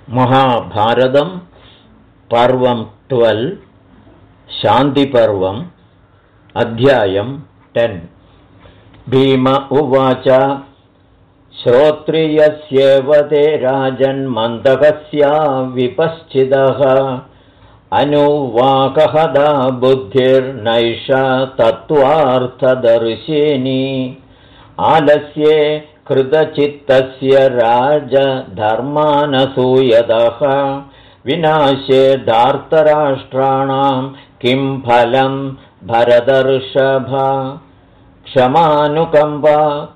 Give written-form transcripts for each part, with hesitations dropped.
महाभारतं पर्वं 12 शान्तिपर्वम् अध्यायं 10 भीम उवाच श्रोत्रियस्येव ते राजन्मन्दकस्या विपश्चितः अनुवाकहदा बुद्धिर्नैषा तत्त्वार्थदर्शिनी आलस्ये कृतचित्तस्य राजधर्मानसूयतः विनाशे धार्तराष्ट्राणां किं फलं भरतर्षभ क्षमानुकम्पा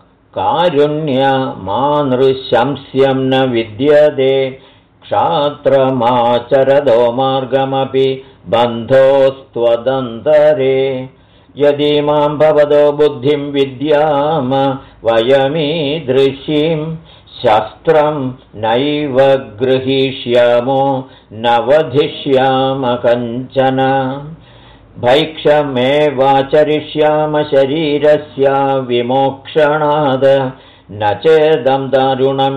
कारुण्यमानृशंस्यं न विद्यते क्षात्रमाचरदो मार्गमपि बन्धोस्त्वदन्तरे यदि मां भवतो बुद्धिं विद्याम वयमीदृशीं शस्त्रं नैव गृहीष्यामो न वधिष्याम कञ्चन भैक्षमेवाचरिष्याम शरीरस्य विमोक्षणाद न चेदं दारुणं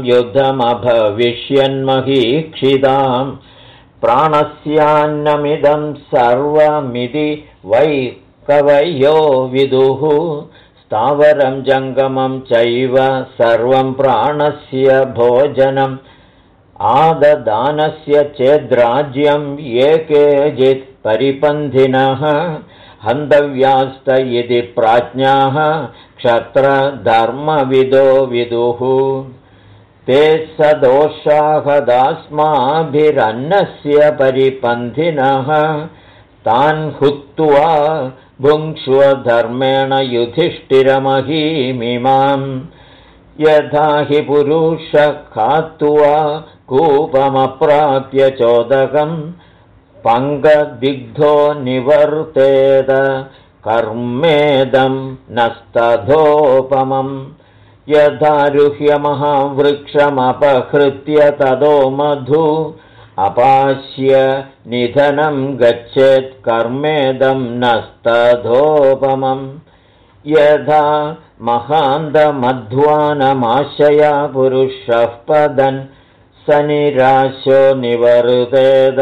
युद्धमभविष्यन्महीक्षितां प्राणस्यान्नमिदं सर्वमिति वै कवयो विदुः स्थावरं जङ्गमं चैव सर्वं प्राणस्य भोजनम् आददानस्य चेद्राज्यं ये केचित् परिपन्थिनः हन्तव्यास्त इति प्राज्ञाः क्षत्रधर्मविदो विदुः ते सदोषाहदास्माभिरन्नस्य परिपन्थिनः तान् हुत्वा भुङ्क्ष्वधर्मेण युधिष्ठिरमहीमिमाम् यथा हि पुरुषः खात्वा कूपमप्राप्य चोदकम् पङ्गदिग्धो निवर्तेत कर्मेदं नस्तथोपमम् यथारुह्य महावृक्षमपहृत्य ततो मधु अपास्य निधनं गच्छेत् कर्मेदं नस्तथोपमम् यथा महान्तमध्वानमाशया पुरुषः पदन् स निराशो निवर्तेत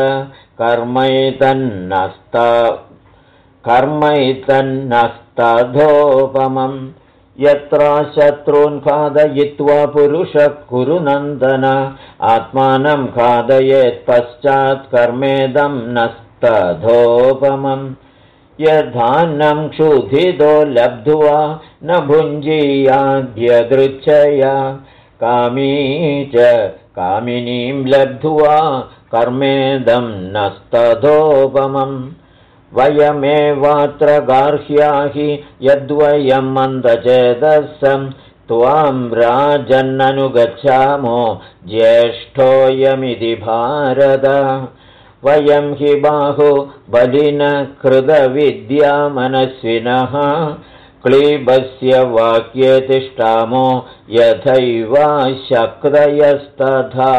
कर्मैतन्नस्तथोपमम् यत्र शत्रून् खादयित्वा पुरुषः कुरु नन्दन आत्मानं खादयेत् पश्चात् कर्मेदं नस्तथोपमम् यथान्नं क्षुधितो लब्ध्वा न भुञ्जीयाद्यदृच्छया कामी च कामिनीं लब्ध्वा कर्मेदं नस्तथोपमम् वयमेवात्र गार्ह्या हि यद्वयं मन्दचेतसं त्वां राजन्ननुगच्छामो ज्येष्ठोऽयमिति भारत वयं हि बाहुबलिन कृतविद्या मनस्विनः क्लीबस्य वाक्ये तिष्ठामो यथैवा शक्तयस्तथा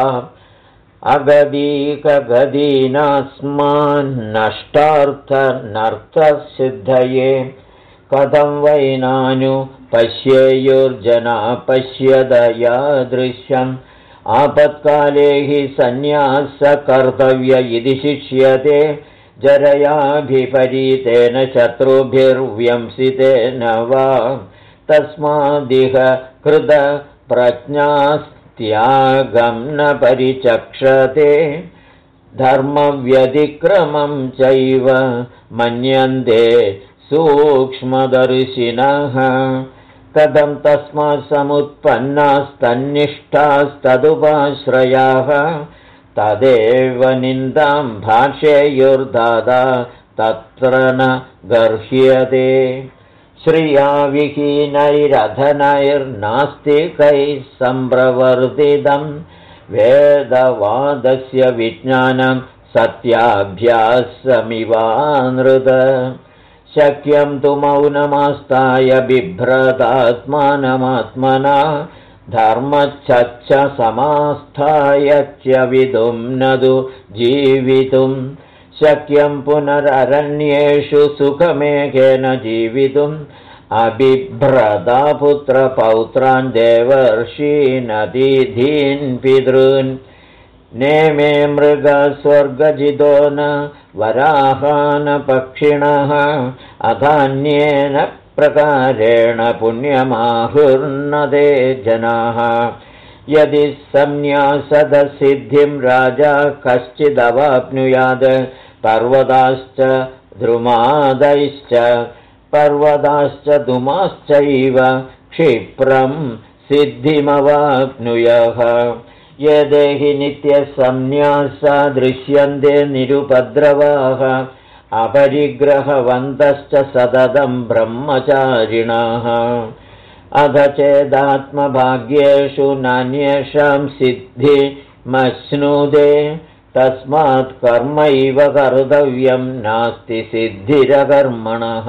अगदीकगदीनास्मान्नष्टार्थनर्थसिद्धये कथं वै नानु पश्येयुर्जना पश्यदया दृश्यम् आपत्काले हि सन्न्यासकर्तव्य इति शिष्यते जरयाभिपरीतेन शत्रुभिर्व्यंसितेन वा तस्मादिह कृतप्रज्ञास्त्यागं न परिचक्षते धर्मव्यतिक्रमं चैव मन्यन्ते सूक्ष्मदर्शिनः कथं तस्मात् समुत्पन्नास्तन्निष्ठास्तदुपाश्रयाः तदेव निन्दां भाष्येयुर्दादा तत्र न गर्ह्यते श्रिया विहीनैरधनैर्नास्तिकैः सम्प्रवर्तितं वेदवादस्य विज्ञानं सत्याभ्यासमिवानृत शक्यं तु मौनमास्ताय बिभ्रतात्मानमात्मना धर्मच्छच्च समास्थाय च विदुं न तु जीवितुं शक्यं पुनररण्येषु सुखमेघेन जीवितुम् अबिभ्रता पुत्रपौत्रान् देवर्षीनतिथीन् पितॄन् नेमे मृगस्वर्गजितो न वराहानपक्षिणः अधान्येन प्रकारेण पुण्यमाहुर्नदे जनाः यदि संन्यासदसिद्धिं राजा कश्चिदवाप्नुयात् पर्वताश्च द्रुमादयश्च पर्वताश्च धुमाश्चैव क्षिप्रं सिद्धिमवाप्नुयः ये देहि नित्यसंन्यासा दृश्यन्ते निरुपद्रवाः अपरिग्रहवन्तश्च सततं ब्रह्मचारिणः अथ चेदात्मभाग्येषु नान्येषां सिद्धिमश्नुते तस्मात् कर्मैव कर्तव्यं नास्ति सिद्धिरकर्मणः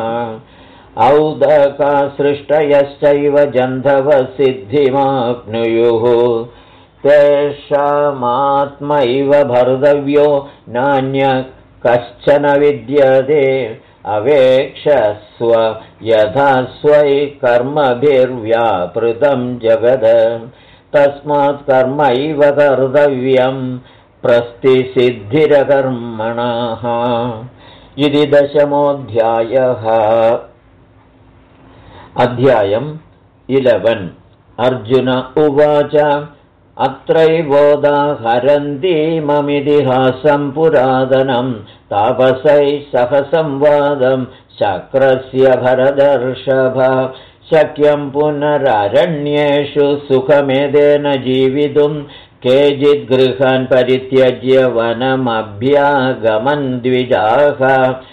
औदकासृष्टयश्चैव जन्धवः सिद्धिमाप्नुयुः तेषामात्मैव भर्तव्यो नान्य कश्चन विद्यते अवेक्षस्व यथा स्वै कर्मभिर्व्यापृतं जगद तस्मात् कर्मैव कर्तव्यं प्रस्थिसिद्धिरकर्मणः इति 10मोऽध्यायः अध्यायम् 11 अर्जुन उवाच अत्रैवोदाहरन्तीममितिहासं पुरातनं तापसैः सह संवादं शक्रस्य भरतर्षभ शक्यं पुनररण्येषु सुखमेधेन जीवितुं केचिद्गृहान् परित्यज्य वनमभ्यागमन् द्विजाः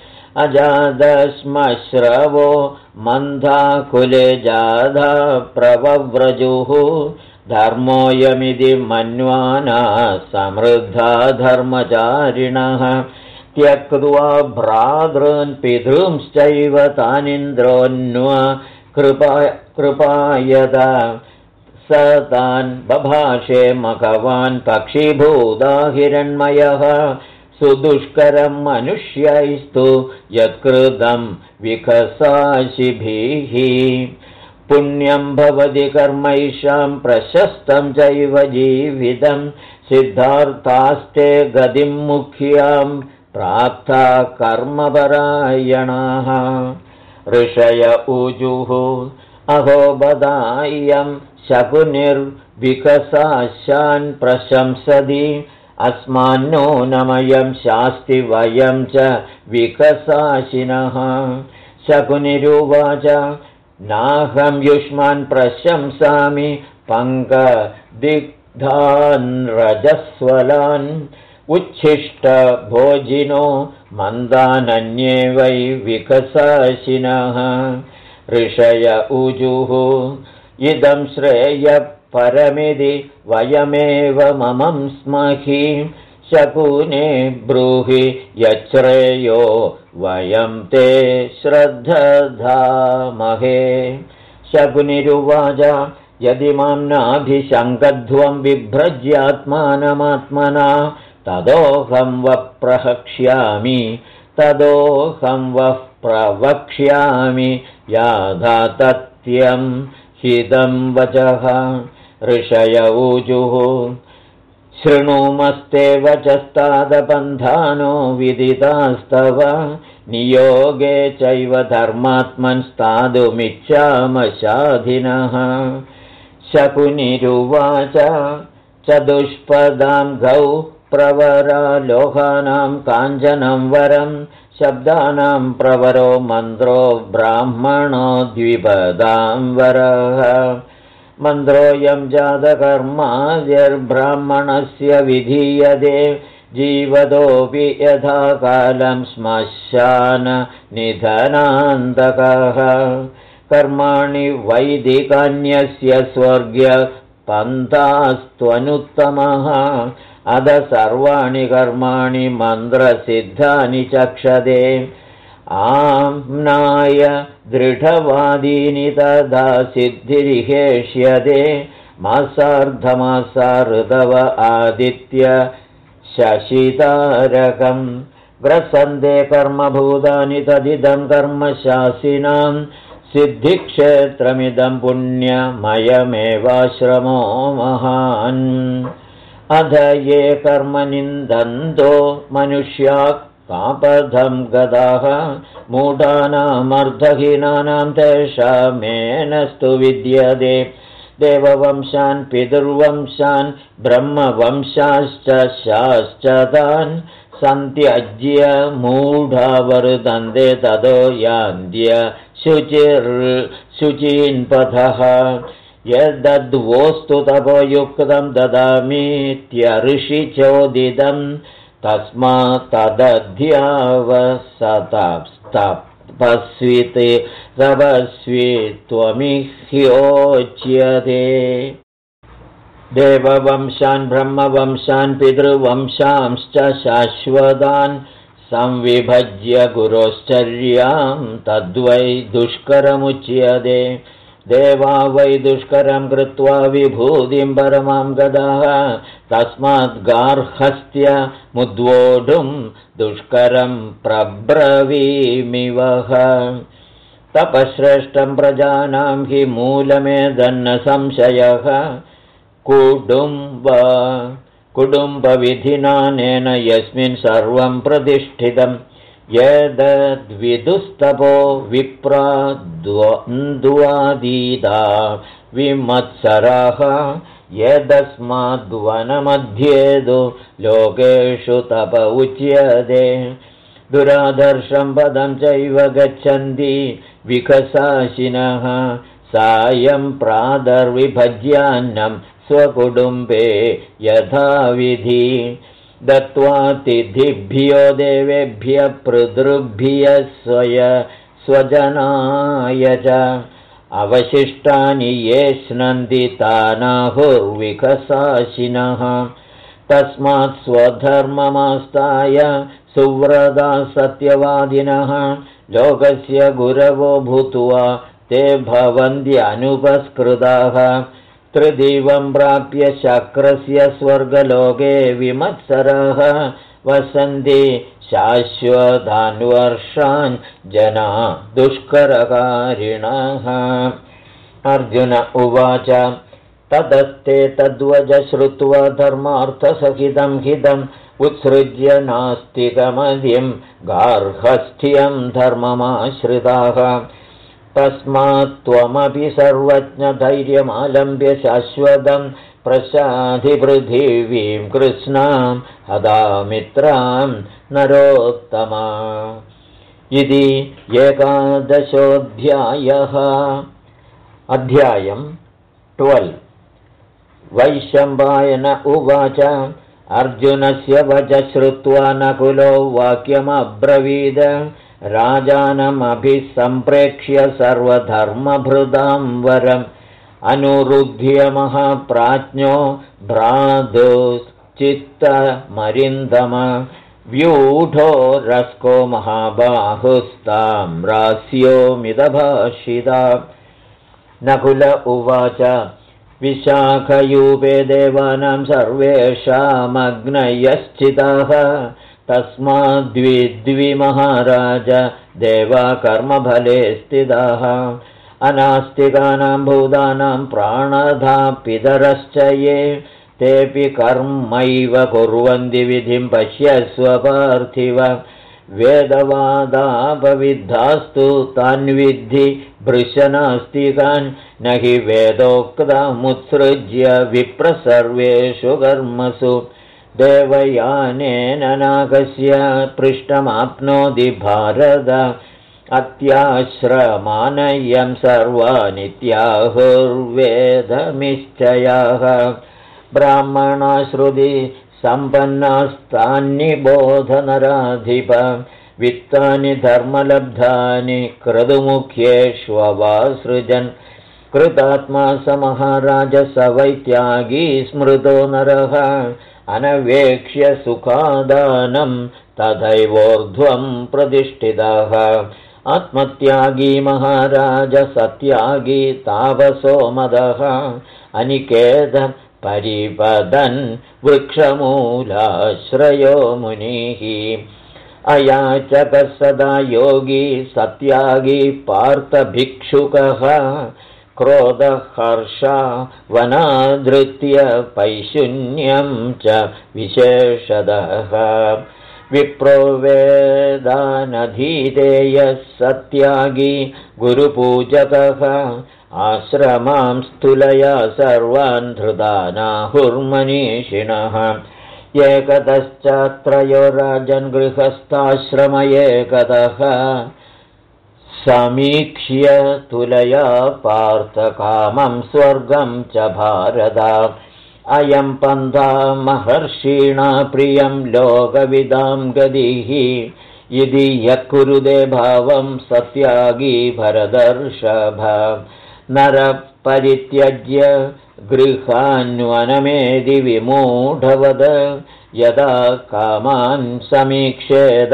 अजातश्मश्रवो मन्दाकुले जाधा प्रवव्रजुः धर्मोऽयमिति मन्वाना समृद्धा धर्मचारिणः त्यक्त्वा भ्रातॄन् पितॄंश्चैव तानीन्द्रोऽन्व कृपायत स तान् बभाषे मघवान् पक्षीभूता हिरण्मयः सुदुष्करं मनुष्यैस्तु यत्कृतं विकसाशिभिः पुण्यं भवति कर्मैषां प्रशस्तं चैव जीवितं सिद्धार्थास्ते गतिं मुख्यां प्राप्ता कर्मपरायणाः ऋषय ऊजुः अहो बदायं शकुनिर्विकसाशान् प्रशंसति अस्मान्नो नमयं शास्ति वयं च विकसाशिनः शकुनिरुवाच नाहं युष्मान् प्रशंसामि पङ्कदिग्धान् रजस्वलान् उच्छिष्टभोजिनो मन्दानन्ये वै विकसाशिनः ऋषय ऊजुः इदं श्रेयः परमिति वयमेव ममं स्महि शकुने ब्रूहि यच्छ्रेयो वयं ते श्रद्धधामहे शकुनिरुवाच यदि मां नाभिशङ्कध्वं बिभ्रज्यात्मानमात्मना तदोऽहं वः प्रवक्ष्यामि याथातथ्यं हितं वचः ऋषय ऊजुः शृणुमस्ते वचस्तादपन्थानो विदितास्तव नियोगे चैव धर्मात्मन् स्थातुमिच्छामशाधिनः शकुनिरुवाच चतुष्पदां गौ प्रवरालोकानां काञ्चनं वरं शब्दानां प्रवरो मन्त्रो ब्राह्मणो द्विपदां वरः मन्त्रोऽयं जातकर्माद्यर्ब्राह्मणस्य विधीयते जीवतोऽपि यथा कालं श्मशाननिधनान्तकः कर्माणि वैदिकान्यस्य स्वर्ग्यपन्थास्त्वनुत्तमः अध सर्वाणि कर्माणि मन्त्रसिद्धानि चक्षते आम्नाय दृढवादीनि तदा सिद्धिरिहेष्यते मासार्धमासा ऋतव आदित्य शशितारकं ग्रसन्ते कर्मभूतानि तदिदं कर्मशासिनां सिद्धिक्षेत्रमिदं पुण्यमयमेवाश्रमो महान् अध ये कर्मनिन्दन्तो मनुष्या कापथं गदाः मूढानामर्धहीनानां तेषामेनस्तु विद्यते देववंशान् पितृवंशान् ब्रह्मवंशाश्च शाश्चतान् सन्त्यज्य मूढावर्तन्ते ततो यान्त्य शुचीन्पथः यद्वोस्तु तपोयुक्तं ददामीत्यऋषिचोदितं तस्मात् तदध्यावसतस्तपस्वित् तपस्वी त्वमिह्योच्यते देववंशान् ब्रह्मवंशान् पितृवंशांश्च शाश्वतान् संविभज्य गुरोश्चर्यां तद्वै दुष्करमुच्यते देवा वै दुष्करं कृत्वा विभूतिं परमां गदाः तस्मात् गार्हस्थ्यमुद्वोढुं दुष्करं प्रब्रवीमिवः तपश्रेष्ठं प्रजानां हि मूलमेदन्न संशयः कुटुम्बविधिनानेन यस्मिन् सर्वं प्रतिष्ठितं यद्विदुस्तपो विप्रा द्वन्द्वादीदा विमत्सराः यदस्माद्वनमध्येदु लोकेषु तप उच्यते दुरादर्शं पदं चैव गच्छन्ति विकसाशिनः सायं प्रादर्विभज्यान्नं स्वकुटुम्बे यथाविधि दत्त्वातिथिभ्यो देवेभ्यः पितृभ्यः स्वजनाय च अवशिष्टानि ये स्नन्ति तानाहुर्विकसाशिनः तस्मात् स्वधर्ममास्ताय सुव्रता सत्यवादिनः लोकस्य गुरवो भूत्वा ते भवन्त्यनुपस्कृताः त्रिदिवं प्राप्य शक्रस्य स्वर्गलोके विमत्सरः वसन्ति शाश्वतान् वर्षान् जना दुष्करकारिणः अर्जुन उवाच तदस्ते तद्वच श्रुत्वा धर्मार्थसहितं हितम् उत्सृज्य नास्तिकमद्यं गार्हस्थ्यं धर्ममाश्रिताः तस्मात् त्वमपि सर्वज्ञधैर्यमालम्ब्य शाश्वतं प्रसाधिपृथिवीं कृष्णां हदामित्रां नरोत्तमा इति 11 अध्यायं 12 वैशम्पायन उवाच अर्जुनस्य वच श्रुत्वा नकुलो वाक्यमब्रवीद राजानमभिसम्प्रेक्ष्य सर्वधर्मभृदां वरम् अनुरुध्य महाप्राज्ञो भ्रातुश्चित्तमरिन्दम व्यूढो रस्को महाबाहुस्तां रास्योमिदभाषिता नकुल उवाच विशाखयूपे देवानां सर्वेषामग्नयश्चिताः तस्माद्विद्वि महाराज देवा कर्मफले स्थिताः अनास्तिकानां भूतानां प्राणधा पितरश्च ये तेऽपि कर्मैव कुर्वन्ति विधिं पश्यस्व पार्थिव वेदवादापविद्धास्तु तान्विद्धि भृशनास्तिकान् न हि वेदोक्तमुत्सृज्य विप्रसर्वेषु कर्मसु देवयानेन नागस्य पृष्ठमाप्नोति भारत अत्याश्रमानयं सर्वानित्याहुर्वेदमिश्चयाः ब्राह्मणाश्रुति सम्पन्नास्तान्निबोधनराधिप वित्तानि धर्मलब्धानि क्रतुमुख्येष्ववासृजन् कृतात्मा स महाराज स वैत्यागी स्मृतो नरः अनवेक्ष्य सुखादानं तथैवोर्ध्वं प्रतिष्ठितः आत्मत्यागी महाराज सत्यागी तापसो मदः अनिकेत परिपदन् वृक्षमूलाश्रयो मुनिः अयाचकः सदा योगी सत्यागी पार्थभिक्षुकः क्रोधहर्षा वनाधृत्य पैशून्यं च विशेषदः विप्रो वेदानधीतेयः सत्यागी गुरुपूजकः आश्रमां स्थूलया सर्वान् धृतानाहुर्मनीषिणः एकतश्चात्रयो राजन् गृहस्थाश्रम एकतः समीक्ष्य तुलया पार्थकामं स्वर्गं च भारत अयं पन्था महर्षिणा प्रियं लोकविदां गतिः इति यः कुरुते भावं सत्यागी भरतर्षभ नरपरित्यज्य गृहान्वनमेधि विमूढवद यदा कामान् समीक्षेद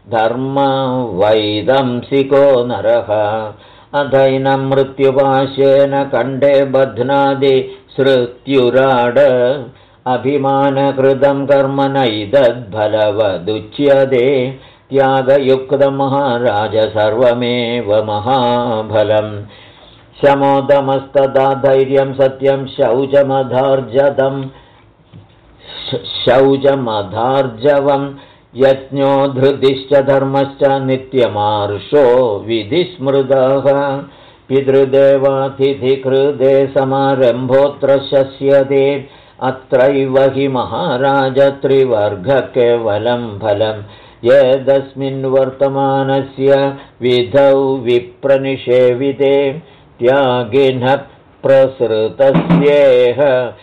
धर्मवैदंसिको नरः अधैनं मृत्युपाशेन कण्ठे बध्नादि श्रुत्युराड अभिमानकृतं कर्म नैतद्फलवदुच्यते त्यागयुक्तं महाराज सर्वमेव महाफलम् शमोदमस्तदा धैर्यं सत्यं शौचमधार्जवं यज्ञो धृतिश्च धर्मश्च नित्यमार्षो विधिस्मृतः पितृदेवातिथिकृते समारम्भोऽत्र शस्यते अत्रैव हि महाराज त्रिवर्गकेवलं फलं यदस्मिन् वर्तमानस्य विधौ विप्रनिषेविते त्यागिनः प्रसृतस्येह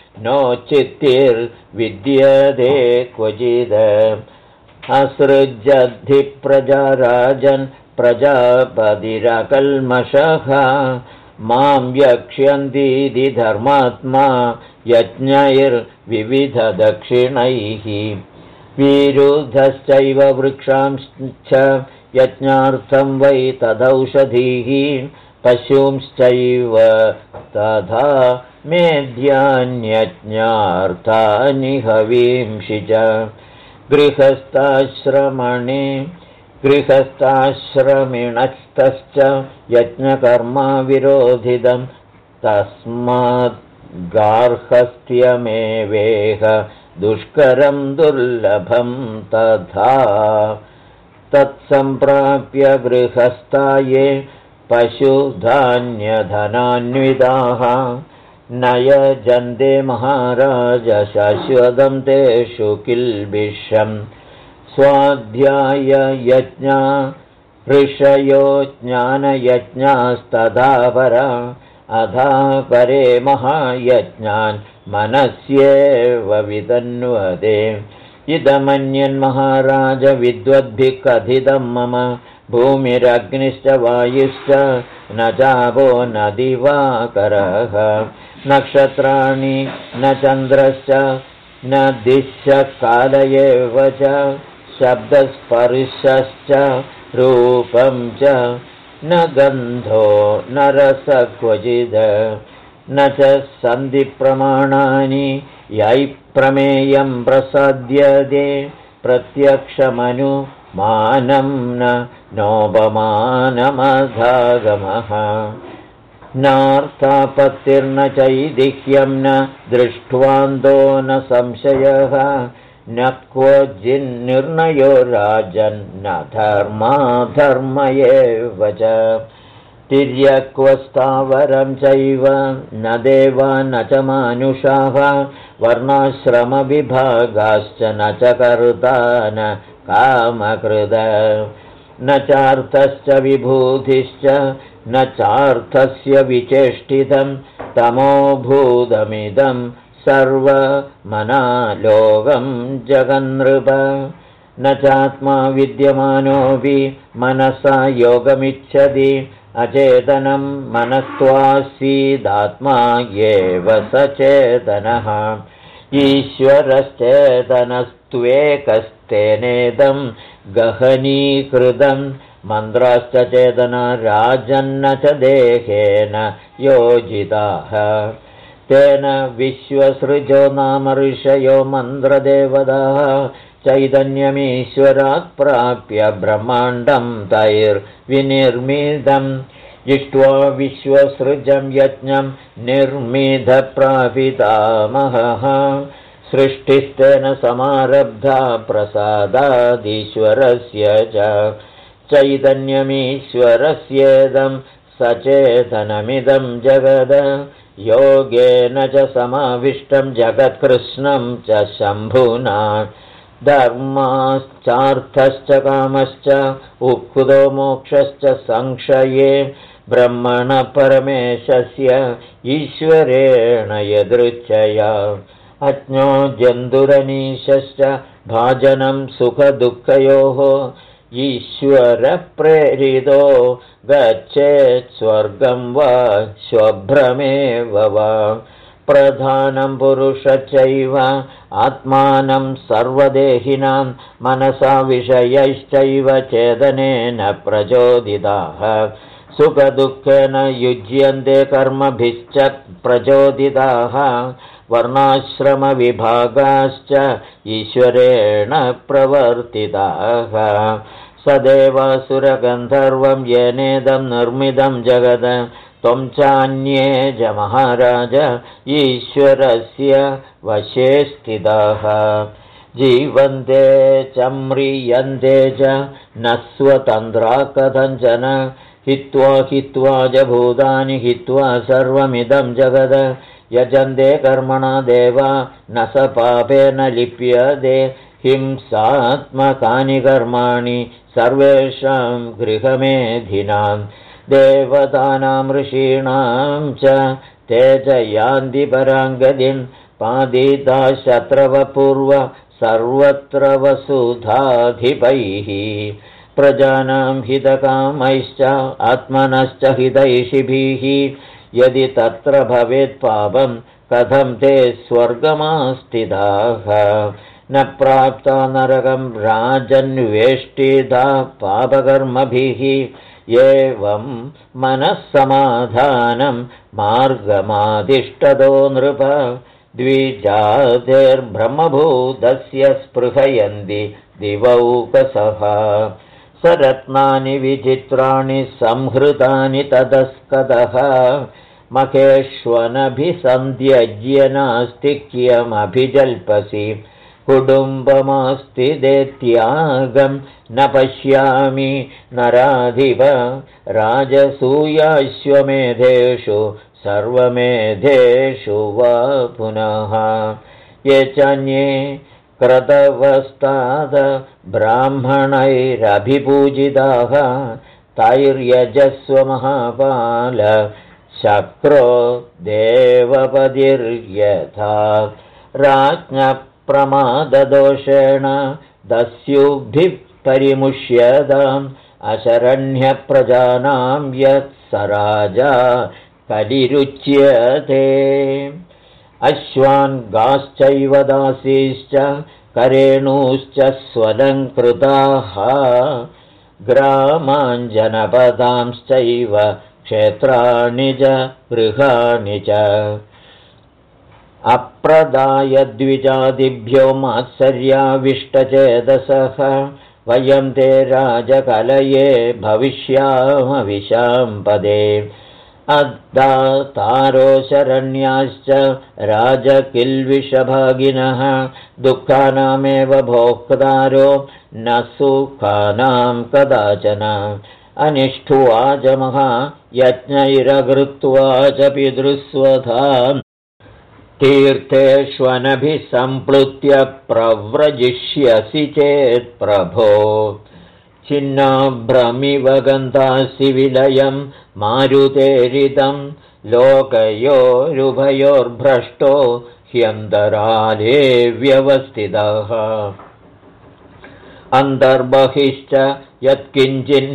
नोचित्तिर्विद्यते क्वचिद असृजद्धि प्रजा राजन् प्रजापतिरकल्मषः मां यक्ष्यन्तीति धर्मात्मा यज्ञैर्विविधदक्षिणैः विरुद्धश्चैव वृक्षांश्च यज्ञार्थं वै तदौषधीः पशूंश्चैव तथा मेध्यान्यज्ञार्थानि हवींषि च गृहस्थाश्रमिणस्तश्च यज्ञकर्मा विरोधितं तस्माद्गार्हस्थ्यमेवेह दुष्करं दुर्लभं तथा तत्सम्प्राप्य गृहस्था ये पशुधान्यधनान्विताः न यजन्ते महाराज शाश्वतं तेषु किल्बिषम् स्वाध्याययज्ञा ऋषयो ज्ञानयज्ञास्तथा परा अधा परे महायज्ञान् मनस्येव वितन्वते इदमन्यन्महाराज विद्वद्भिः कथितं मम भूमिरग्निश्च वायुश्च न चापो न दिवाकरः नक्षत्राणि न चन्द्रश्च न दिश्च काल एव च शब्दस्पर्शश्च रूपं च न गन्धो न रस क्वचिद न च सन्धिप्रमाणानि यैः प्रमेयं प्रसाद्यते प्रत्यक्षमनुमानं न नोपमानमधागमः नार्थापत्तिर्न चैदिह्यं न दृष्ट्वान्तो न संशयः न क्वचिन्निर्णयो राजन्न धर्माधर्म एव च तिर्यक्वस्थावरं चैव न देवा न च मानुषाः वर्णाश्रमविभागाश्च न च कर्ता न कामकृद न चार्थश्च विभूतिश्च न चार्थस्य विचेष्टितं तमोभूतमिदं सर्वमनालोकं जगन्नृप न चात्मा विद्यमानोऽपि मनसा योगमिच्छति अचेतनं मनस्त्वासीदात्मा एव सचेतनः ईश्वरश्चेतनस्त्वेकस्तेनेदं गहनीकृतं मन्त्राश्च चेतना राजन्न च देहेन योजिताः तेन विश्वसृजो नाम ऋषयो मन्त्रदेवताः चैतन्यमीश्वरात् प्राप्य ब्रह्माण्डं तैर्विनिर्मितं इष्ट्वा विश्वसृजं यज्ञं निर्मिधप्रापितामहः सृष्टिस्तेन समारब्धा प्रसादादीश्वरस्य च चैतन्यमीश्वरस्येदं सचेतनमिदं जगद योगेन च समाविष्टं जगत्कृष्णं च शम्भुना धर्माश्चार्थश्च कामश्च उक्तो मोक्षश्च संक्षये ब्रह्मणः परमेशस्य ईश्वरेण यदृच्छया अज्ञो जन्तुरनीशश्च भाजनं सुखदुःखयोः ईश्वरप्रेरितो गच्छेत् स्वर्गं वा स्वभ्रमेव वा प्रधानं पुरुषश्चैव आत्मानं सर्वदेहिनां मनसा विषयैश्चैव चेतनेन प्रचोदिताः सुखदुःखेन युज्यन्ते कर्मभिश्च प्रचोदिताः वर्णाश्रमविभागाश्च ईश्वरेण प्रवर्तिताः सदेवासुरगन्धर्वं येनेदं निर्मितं जगद त्वं चान्ये च महाराज ईश्वरस्य वशे स्थिताः जीवन्ते च म्रियन्ते च न स्वतन्त्रा कथञ्चन हित्वा च भूतानि हित्वा सर्वमिदं जगद यजन्ते कर्मणा देवा न स पापेन लिप्यते हिंसात्मकानि कर्माणि सर्वेषां गृहमेधिनां देवतानां ऋषीणां च ते च यान्ति पराङ्गतिं पादिता शत्रवपूर्व सर्वत्र वसुधाधिपैः प्रजानां हितकामैश्च आत्मनश्च हितैषिभिः यदि तत्र भवेत् पापं कथं ते स्वर्गमास्थिताः न प्राप्ता नरकं राजन्वेष्टिता पापकर्मभिः एवं मनःसमाधानं मार्गमादिष्टतो नृप द्विजातेर्ब्रह्मभूतस्य स्पृहयन्ति दिवौकसः सरत्नानि विचित्राणि संहृतानि ततस्कतः मखेष्वनभिसन्ध्यज्य नास्तिक्यमभिजल्पसि कुटुम्बमास्ति त्यागं न पश्यामि नराधिप राजसूयाश्वमेधेषु सर्वमेधेषु वा पुनः ये चान्ये क्रतवस्ताद ब्राह्मणैरभिपूजिताः तैर्यजस्व महाबाल शक्रो देवपतिर्यथा राज्ञप्रमाददोषेण दस्युभिः परिमुष्यताम् अशरण्यप्रजानां यत् स राजा कलिरुच्यते अश्वान् गाश्चैव दासीश्च करेणुश्च स्वलङ्कृताः ग्रामाञ्जनपदांश्चैव क्षेत्राणि च गृहाणि च अप्रदाय द्विजादिभ्यो मात्सर्याविष्टचेतसः वयं ते राजकलये भविष्यामविशाम्पदे अद्दातारो शरण्याश्च राजकिल्विषभागिनः दुःखानामेव भोक्तारो न सुखानां कदाचन अनिष्ठुवा च महायज्ञैरकृत्वा च पितृस्वधां तीर्थेष्वनभिसम्प्लुत्य प्रव्रजिष्यसि चेत् प्रभो छिन्नाभ्रमिव गन्तासि विलयं मारुतेरितं लोकयोरुभयोर्भ्रष्टो ह्यन्तराले व्यवस्थितः अन्तर्बहिश्च यत्किञ्चिन्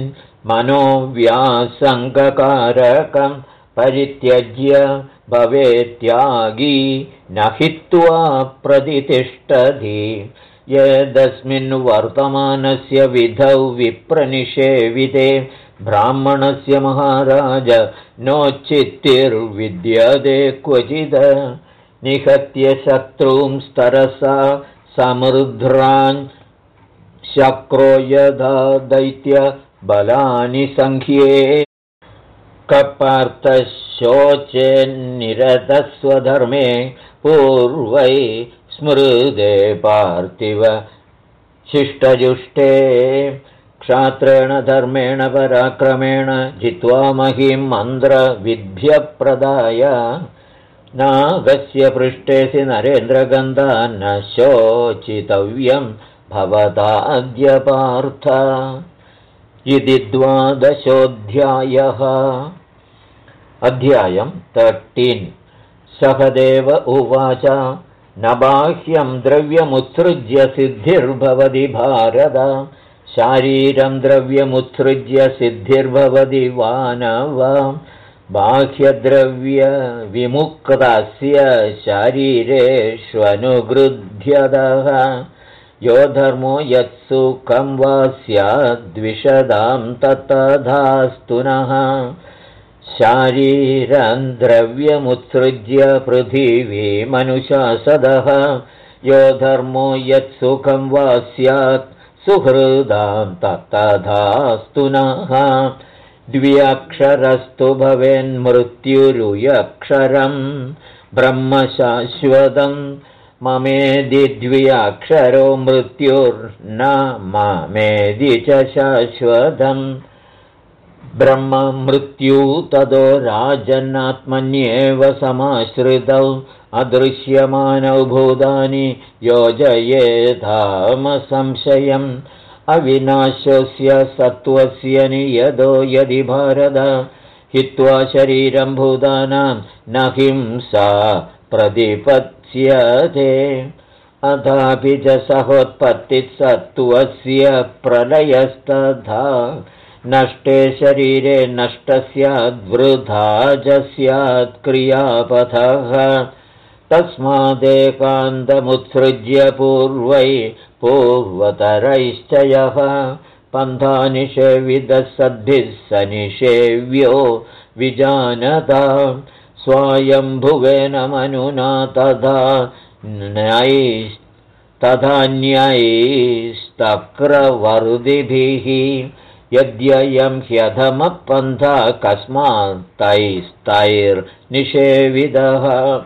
मनोव्यासङ्गकारकं परित्यज्य भवेत्यागी न हित्वा प्रतितिष्ठति यदस्मिन् वर्तमानस्य विधौ विप्रनिषेविते ब्राह्मणस्य महाराज नोच्चित्तिर्विद्यते क्वचित् निहत्य शत्रूंस्तरसा समृद्ध्रान् शक्रो यदा दैत्य बलानि संख्ये कपार्थशोचेन्निरतस्वधर्मे पूर्वै स्मृदे पार्थिव शिष्टजुष्टे क्षात्रेण धर्मेण पराक्रमेण जित्वा महीं मन्द्रविद्भ्यप्रदाय नागस्य पृष्ठेसि नरेन्द्रगन्धा न शोचितव्यं भवताद्य पार्थ। इति 12 अध्यायम् 13 सहदेव उवाच न बाह्यं द्रव्यमुत्सृज्य सिद्धिर्भवति भारत शारीरं द्रव्यमुत्सृज्य सिद्धिर्भवति वानव बाह्यद्रव्यविमुक्तस्य शारीरेष्वनुगृध्यतः यो धर्मो यत्सुखं वा स्याद्विशदां तत्तथास्तु नः शारीरं द्रव्यमुत्सृज्य पृथिवीमनुशासदः यो धर्मो यत्सुखं वा स्यात् सुहृदां तत्तथास्तु नः द्व्यक्षरस्तु भवेन्मृत्युरुयक्षरं ब्रह्मशाश्वतं ममेदि द्व्यक्षरो मृत्युर्न ममेदि च शाश्वतम् ब्रह्म मृत्यु तदो राजन्नात्मन्येव समाश्रितौ अदृश्यमानौ भूतानि योजयेधामसंशयम् अविनाशस्य सत्त्वस्य नियतो यदि भारत हित्वा शरीरं भूतानां न हिंसा प्रतिपत्स्यते अथापि च सहोत्पत्तिसत्त्वस्य प्रलयस्तथा नष्टे शरीरे नष्टस्याद्वृथा च स्यात् क्रियापथः तस्मादेकान्तमुत्सृज्य पूर्वै पूर्वतरैश्च यः पन्थानिषेविदः सद्भिः स निषेव्यो विजानता स्वायम्भुवेन मनुना तथान्यैस्तक्रवर्दिभिः यद्ययं ह्यधमः पन्था कस्मात्तैस्तैर्निषेविदः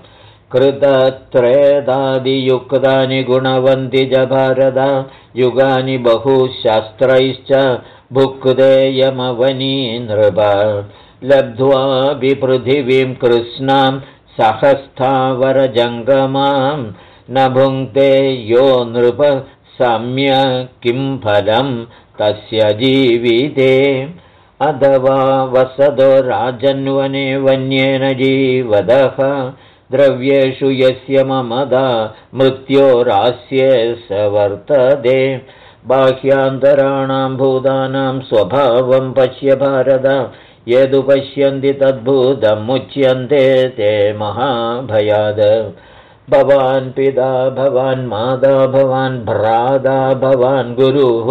कृतत्रेदादियुक्तानि गुणवन्ति च भारत युगानि बहुशास्त्रैश्च भुक्तेयमवनी नृप लब्ध्वा विपृथिवीं कृष्णां सहस्थावरजङ्गमां न भुङ्क्ते यो नृप सम्यक् किं फलं तस्य जीविते अथवा वसदो राजन्वने वन्येन जीवदः द्रव्येषु यस्य ममदा मृत्योरास्ये स वर्तते बाह्यान्तराणां भूतानां स्वभावं पश्य भारत यदु पश्यन्ति तद्भूतमुच्यन्ते ते महाभयाद भवान् पिता भवान् माता भवान् भ्राता भवान् गुरुः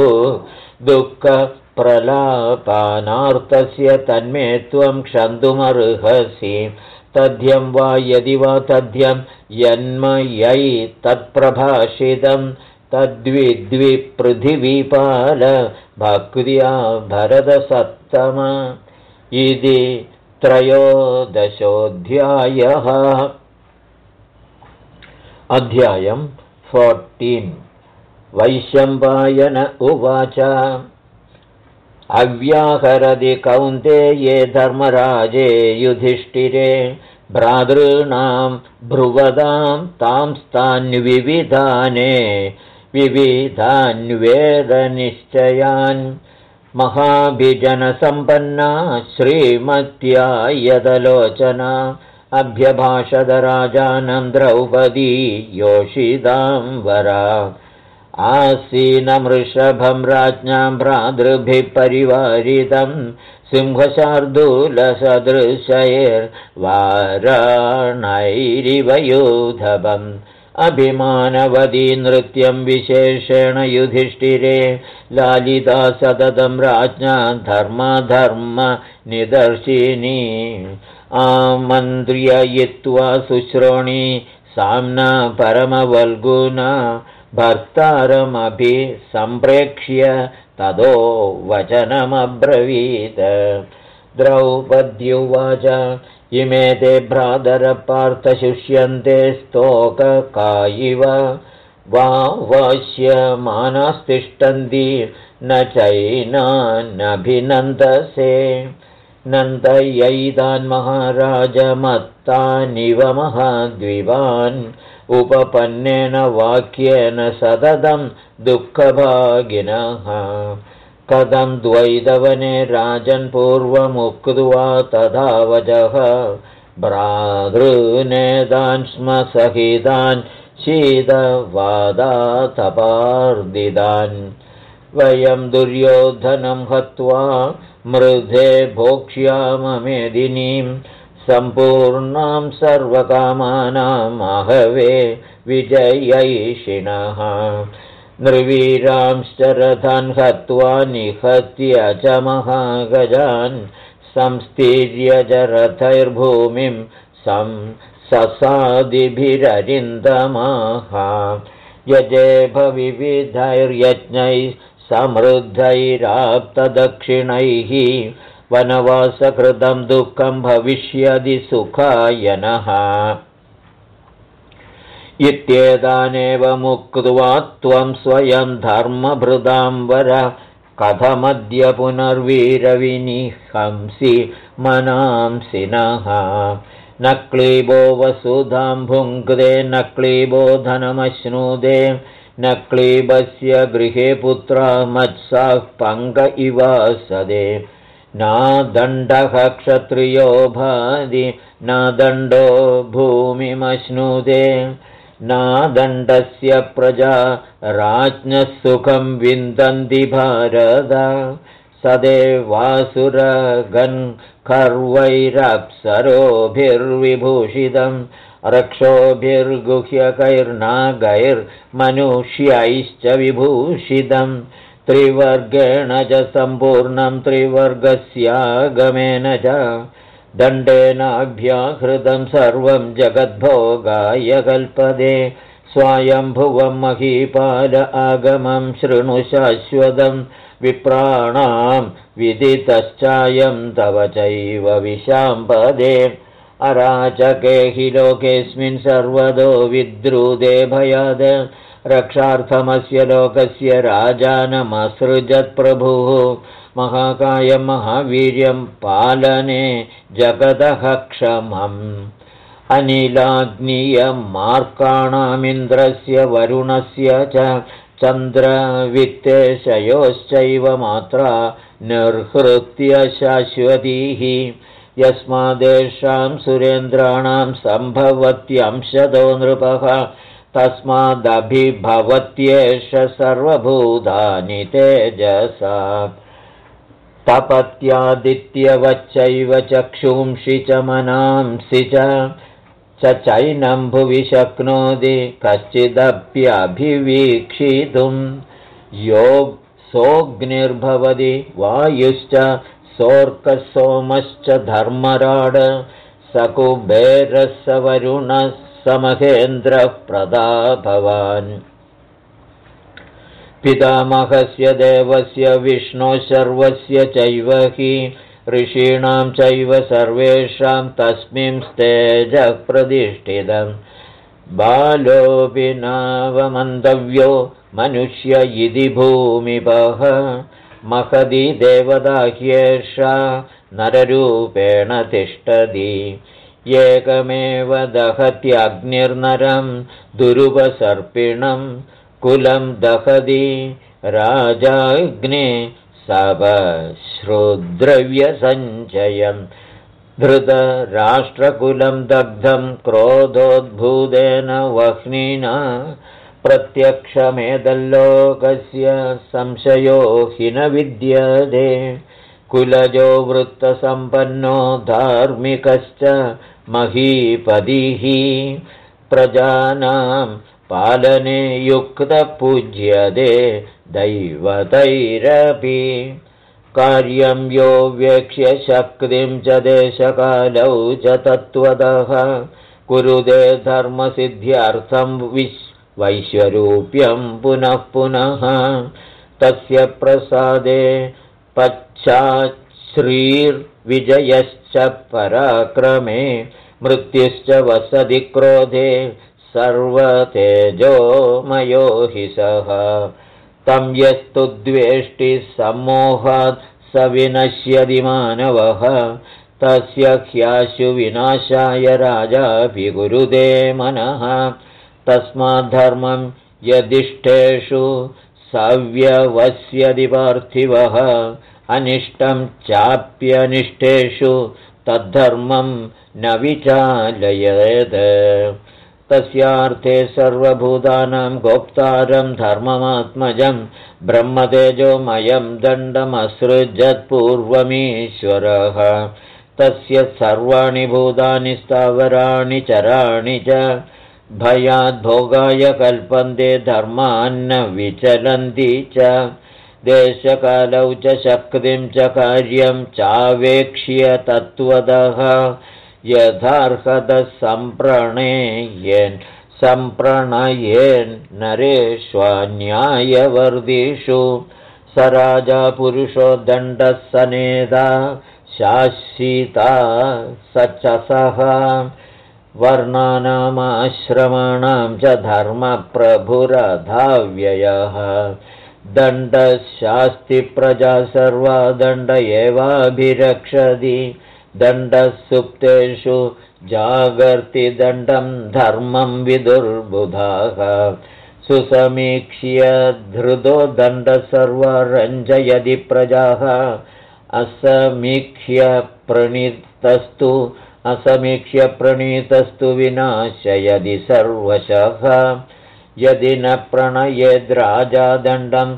दुःखप्रलापानार्तस्य तन्मे त्वं क्षन्तुमर्हसि तद्यं वा यदि वा तद्यं यन्मयै तत्प्रभाषितं तद्विद्विपृथिवीपाल भक्त्या भरतसत्तम इति 13 अध्यायम् 14 वैशम्पायन उवाच अव्याहरति कौन्तेये धर्मराजे युधिष्ठिरे भ्रातॄणां भ्रुवदां तांस्तान्विविधाने विविधान्वेदनिश्चयान् महाभिजनसम्पन्ना श्रीमत्या यदलोचना अभ्यभाषदराजानं द्रौपदी योषिताम्बरा आसीनमृषभं राज्ञां भ्रातृभिः परिवारितं सिंहशार्दूलसदृशैर्वाराणैरिव योधवम् अभिमानवदी नृत्यं विशेषेण युधिष्ठिरे लालिता सततं राज्ञा धर्मनिदर्शिनी आमन्त्र्ययित्वा शुश्रोणी साम्ना परमवल्गुना भर्तारमपि सम्प्रेक्ष्य ततो वचनमब्रवीत् द्रौपद्युवाच इमे ते भ्रातरपार्थशुष्यन्ते स्तोकका इव वाश्यमानास्तिष्ठन्ति न चैनानभिनन्दसे नन्दयैतान् महाराजमत्तानिव महाद्विवान् उपपन्नेन वाक्येन सततं दुःखभागिनः कथं द्वैतवने राजन् पूर्वमुक्त्वा तथा वचः भ्रातॄनेतान् स्म सहितान् शीतवादातपार्दितान् वयं दुर्योधनं हत्वा मृधे भोक्ष्याममेदिनीं सम्पूर्णां सर्वकामानामहवे विजयैषिणः नृवीरांश्च रथान् हत्वा निहत्य च महागजान् संस्तीर्य च रथैर्भूमिं ससादिभिररिन्दमाः यजेभ विविधैर्यज्ञैः समृद्धैराप्तदक्षिणैः वनवासकृतं दुःखं भविष्यति सुखाय नः इत्येतानेव मुक्त्वा त्वं स्वयं धर्मभृताम्बर कथमद्य पुनर्वीरविनिहंसि मनांसि नः न क्लीबो वसुधां भुङ्क्ते न क्लीबो धनमश्नुते न क्लीबस्य गृहे पुत्रा मत्साः पङ्क इवासदे नादण्डः क्षत्रियो भाति नादण्डो भूमिमश्नुते नादण्डस्य प्रजा राज्ञः सुखं विन्दन्ति भारत सदेवासुरगन् खर्वैरप्सरोभिर्विभूषितं रक्षोभिर्गुह्यकैर्नागैर्मनुष्यैश्च विभूषितं त्रिवर्गेण च सम्पूर्णं त्रिवर्गस्यागमेन च दण्डेनाभ्याहृतं सर्वं जगद्भोगाय कल्पते स्वायम्भुवं महीपाल आगमं शृणु शाश्वतं विप्राणां विदितश्चायं तव चैव विशाम्पदे अराचके हि लोकेऽस्मिन् सर्वतो विद्रुते भयाद रक्षार्थमस्य लोकस्य राजानमसृजत् प्रभुः महाकायं महावीर्यं पालने जगदः क्षमम् अनिलाग्नियमार्काणामिन्द्रस्य वरुणस्य च चन्द्रवित्तेशयोश्चैव मात्रा निर्हृत्य शाश्वतीः यस्मादेषां सुरेन्द्राणां सम्भवत्यंशतो नृपः तस्मादभिभवत्येष सर्वभूतानि तेजसा तपत्यादित्यवच्चैव चक्षुंषि च मनांसि च चैनं भुवि शक्नोति कश्चिदप्यभिवीक्षितुं सोऽग्निर्भवति वायुश्च सोऽर्कः सोमश्च धर्मराड सकुबेरः सवरुणः समहेन्द्रः प्रतापवान् पितामहस्य देवस्य विष्णोः सर्वस्य चैव हि ऋषीणां चैव सर्वेषां तस्मिन् तेजः प्रतिष्ठितं बालोऽपि नावमन्तव्यो मनुष्य इति भूमिपः महदी देवता ह्येषा नररूपेण तिष्ठति एकमेव दहत्यग्निर्नरं दुरुपसर्पिणं कुलं दहति राजाग्ने सवश्रुद्रव्यसञ्चयम् धृतराष्ट्रकुलं दग्धं क्रोधोद्भूतेन वह्निना प्रत्यक्षमेतल्लोकस्य संशयो हि न विद्यते कुलजो वृत्तसम्पन्नो धार्मिकश्च महीपतिः प्रजानां पालने युक्तपूज्यते दैवतैरपि कार्यं यो वेक्ष्य शक्तिं च देशकालौ च तत्त्वतः कुरुते धर्मसिद्ध्यर्थं वैश्वरूप्यं पुनः पुनः तस्य प्रसादे पश्चाच्च श्रीर्विजयश्च पराक्रमे मृत्युश्च वसति क्रोधे सर्वतेजोमयो हि सः तं यस्तु द्वेष्टि सम्मोहात् स विनश्यति मानवः तस्य ह्याशु विनाशाय राजापि कुरुते मनः तस्माद्धर्मं यदिष्टेषु सव्यवस्यति पार्थिवः अनिष्टं चाप्यनिष्टेषु तद्धर्मं न विचालयेत् तस्यार्थे सर्वभूतानां गोप्तारं धर्ममात्मजं ब्रह्मतेजोमयं दण्डमसृजत्पूर्वमीश्वरः तस्य सर्वाणि भूतानि स्थावराणि चराणि च भयाद्भोगाय कल्पन्ते धर्मान्न विचलन्ति च देशकालौ च शक्तिं च कार्यं चावेक्ष्य तत्त्वतः यथार्हतः सम्प्रणयेन् नरेष्वान्यायवर्दिषु स राजा पुरुषो दण्डः स नेता शासिता स च सः वर्णानामाश्रमाणां च धर्मप्रभुरधाव्ययः दण्डशास्ति प्रजा सर्वा दण्ड एवाभिरक्षति दण्डः सुप्तेषु जागर्ति दण्डं धर्मं विदुर्बुधाः सुसमीक्ष्य धृतो दण्डः सर्वा रञ्जयति प्रजाः असमीक्ष्य प्रणीतस्तु विनाशयति सर्वशः यदि न प्रणयेद्राजा दण्डं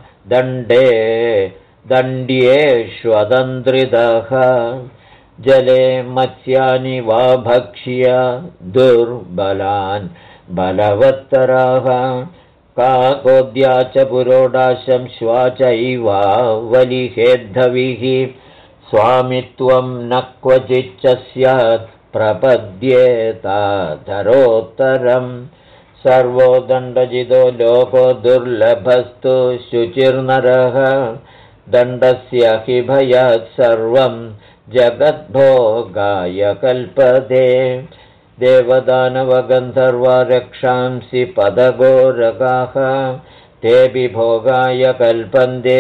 दण्ड्येष्वतन्त्रितः जले मत्स्यानि वा भक्ष्य दुर्बलान् बलवत्तराः काकोद्या च पुरोडाशं श्वा चैवावलिहेद्धविः स्वामित्वं न क्वचिच्च स्यात् प्रपद्येताधरोत्तरम् सर्वो दण्डजितो लोको दुर्लभस्तु शुचिर्नरः दण्डस्य हि भयात् सर्वं जगद्भोगाय कल्पते देवदानवगन्धर्वा रक्षांसि पदगोरकाः तेऽपि भोगाय कल्पन्ते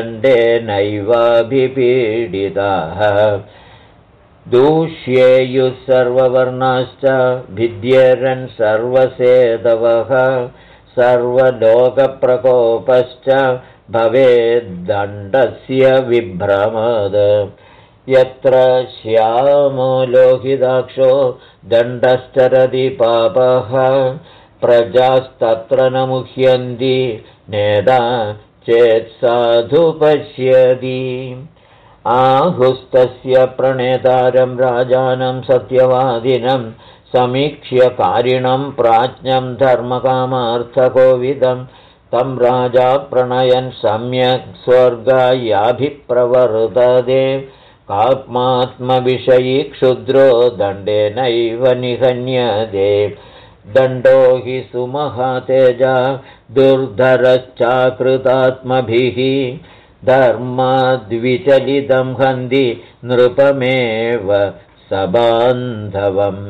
दण्डेनैवाभिपीडिताः दूष्येयुः सर्ववर्णाश्च भिद्येरन् सर्वसेतवः सर्वलोकप्रकोपश्च भवेद्दण्डस्य विभ्रमद यत्र श्यामो लोहिताक्षो दण्डश्चरति पापः प्रजास्तत्र न मुह्यन्ति नेता चेत्साधु पश्यति आहुस्तस्य प्रणेतारं राजानं सत्यवादिनं समीक्ष्य कारिणं प्राज्ञं धर्मकामार्थकोविदं तं राजा प्रणयन् सम्यक् स्वर्गायाभिप्रवर्तते कात्मात्मविषयी क्षुद्रो दण्डेनैव निहन्यते दण्डो हि सुमहातेजा दुर्धरश्चाकृतात्मभिः धर्माद्विचलितं हन्ति नृपमेव सबान्धवम्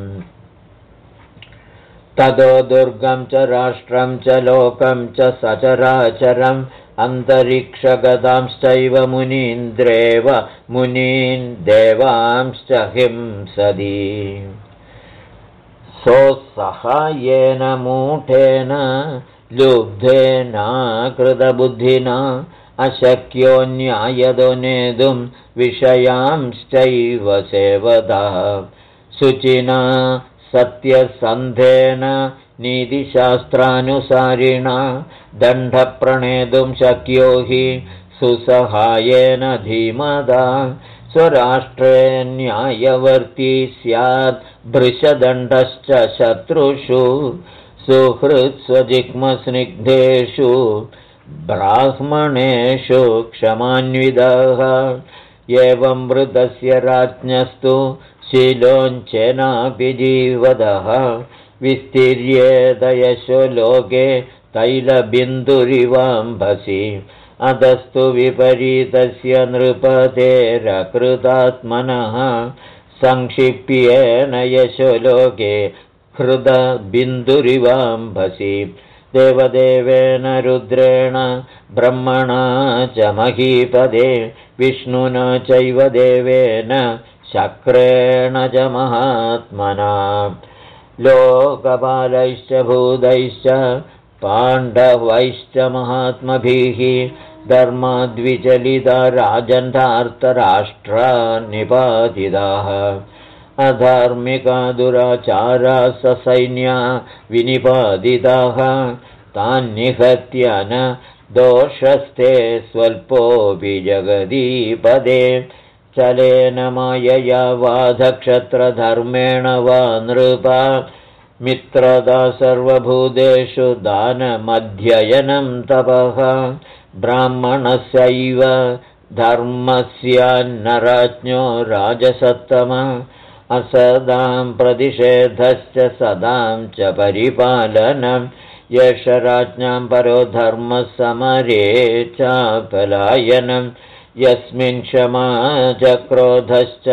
ततो दुर्गं च राष्ट्रं च लोकं च सचराचरम् अन्तरिक्षगतांश्चैव मुनीन् देवांश्च हिंसति सोत्साहाय्येन मूढेन लुब्धेनाकृतबुद्धिना अशक्यो न्यायतो नेतुं विषयांश्चैव सेवतः शुचिना सत्यसन्धेन नीतिशास्त्रानुसारिणा दण्डप्रणेतुं शक्यो हि सुसहायेन धीमता स्वराष्ट्रे न्यायवर्ती स्यात् भृशदण्डश्च शत्रुषु सुहृत्स्वजिग्मस्निग्धेषु ब्राह्मणेषु क्षमान्वितः एवं वृतस्य राज्ञस्तु शीलोञ्चेनापि जीवदः विस्तीर्येत यशो लोके तैलबिन्दुरिवाम्भसि अधस्तु विपरीतस्य नृपतेरकृतात्मनः संक्षिप्येन यशोलोके हृदबिन्दुरिवाम्भसि देवदेवेन रुद्रेण ब्रह्मणा च महीपदे विष्णुना चैव देवेन शक्रेण च महात्मना लोकपालैश्च भूतैश्च पाण्डवैश्च महात्मभिः धर्माद्विचलिता राजन्धार्तराष्ट्रा निपातिताः अधार्मिका दुराचारा ससैन्या विनिपादिताः तान्निहत्य न दोषस्ते स्वल्पोऽपि जगदीपदे चलेन मायया वाधक्षत्रधर्मेण वा नृप मित्रदा सर्वभूतेषु दानमध्ययनं तपः ब्राह्मणस्यैव धर्मस्यान्नराज्ञो राजसत्तमः असदां प्रतिषेधश्च सदां च परिपालनं येष राज्ञां परो धर्मः समरे चापलायनं यस्मिन् क्षमा च क्रोधश्च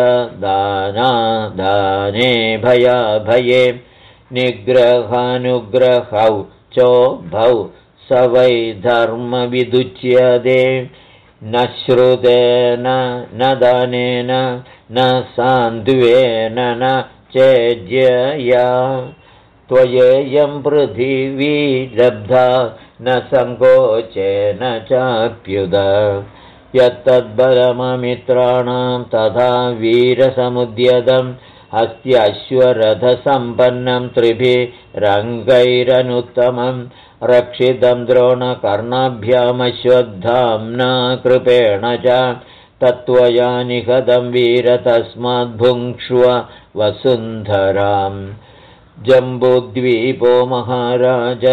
दाने भयाभये निग्रहानुग्रहौ चोभौ स वै धर्मविदुच्यते न श्रुतेन न दानेन न सान्त्वेन न चेज्यया त्वयेयं पृथिवी लब्धा न सङ्कोचेन चाप्युत यत्तद्बलममित्राणां तथा वीरसमुद्यतं हस्त्यश्वरथसम्पन्नं त्रिभिरङ्गैरनुत्तमं रक्षितं द्रोणकर्णाभ्यामश्वत्थाम्ना कृपेण च तत्त्वया निहतं वीर तस्माद्भुङ्क्ष्व वसुन्धराम् जम्बुद्वीपो महाराज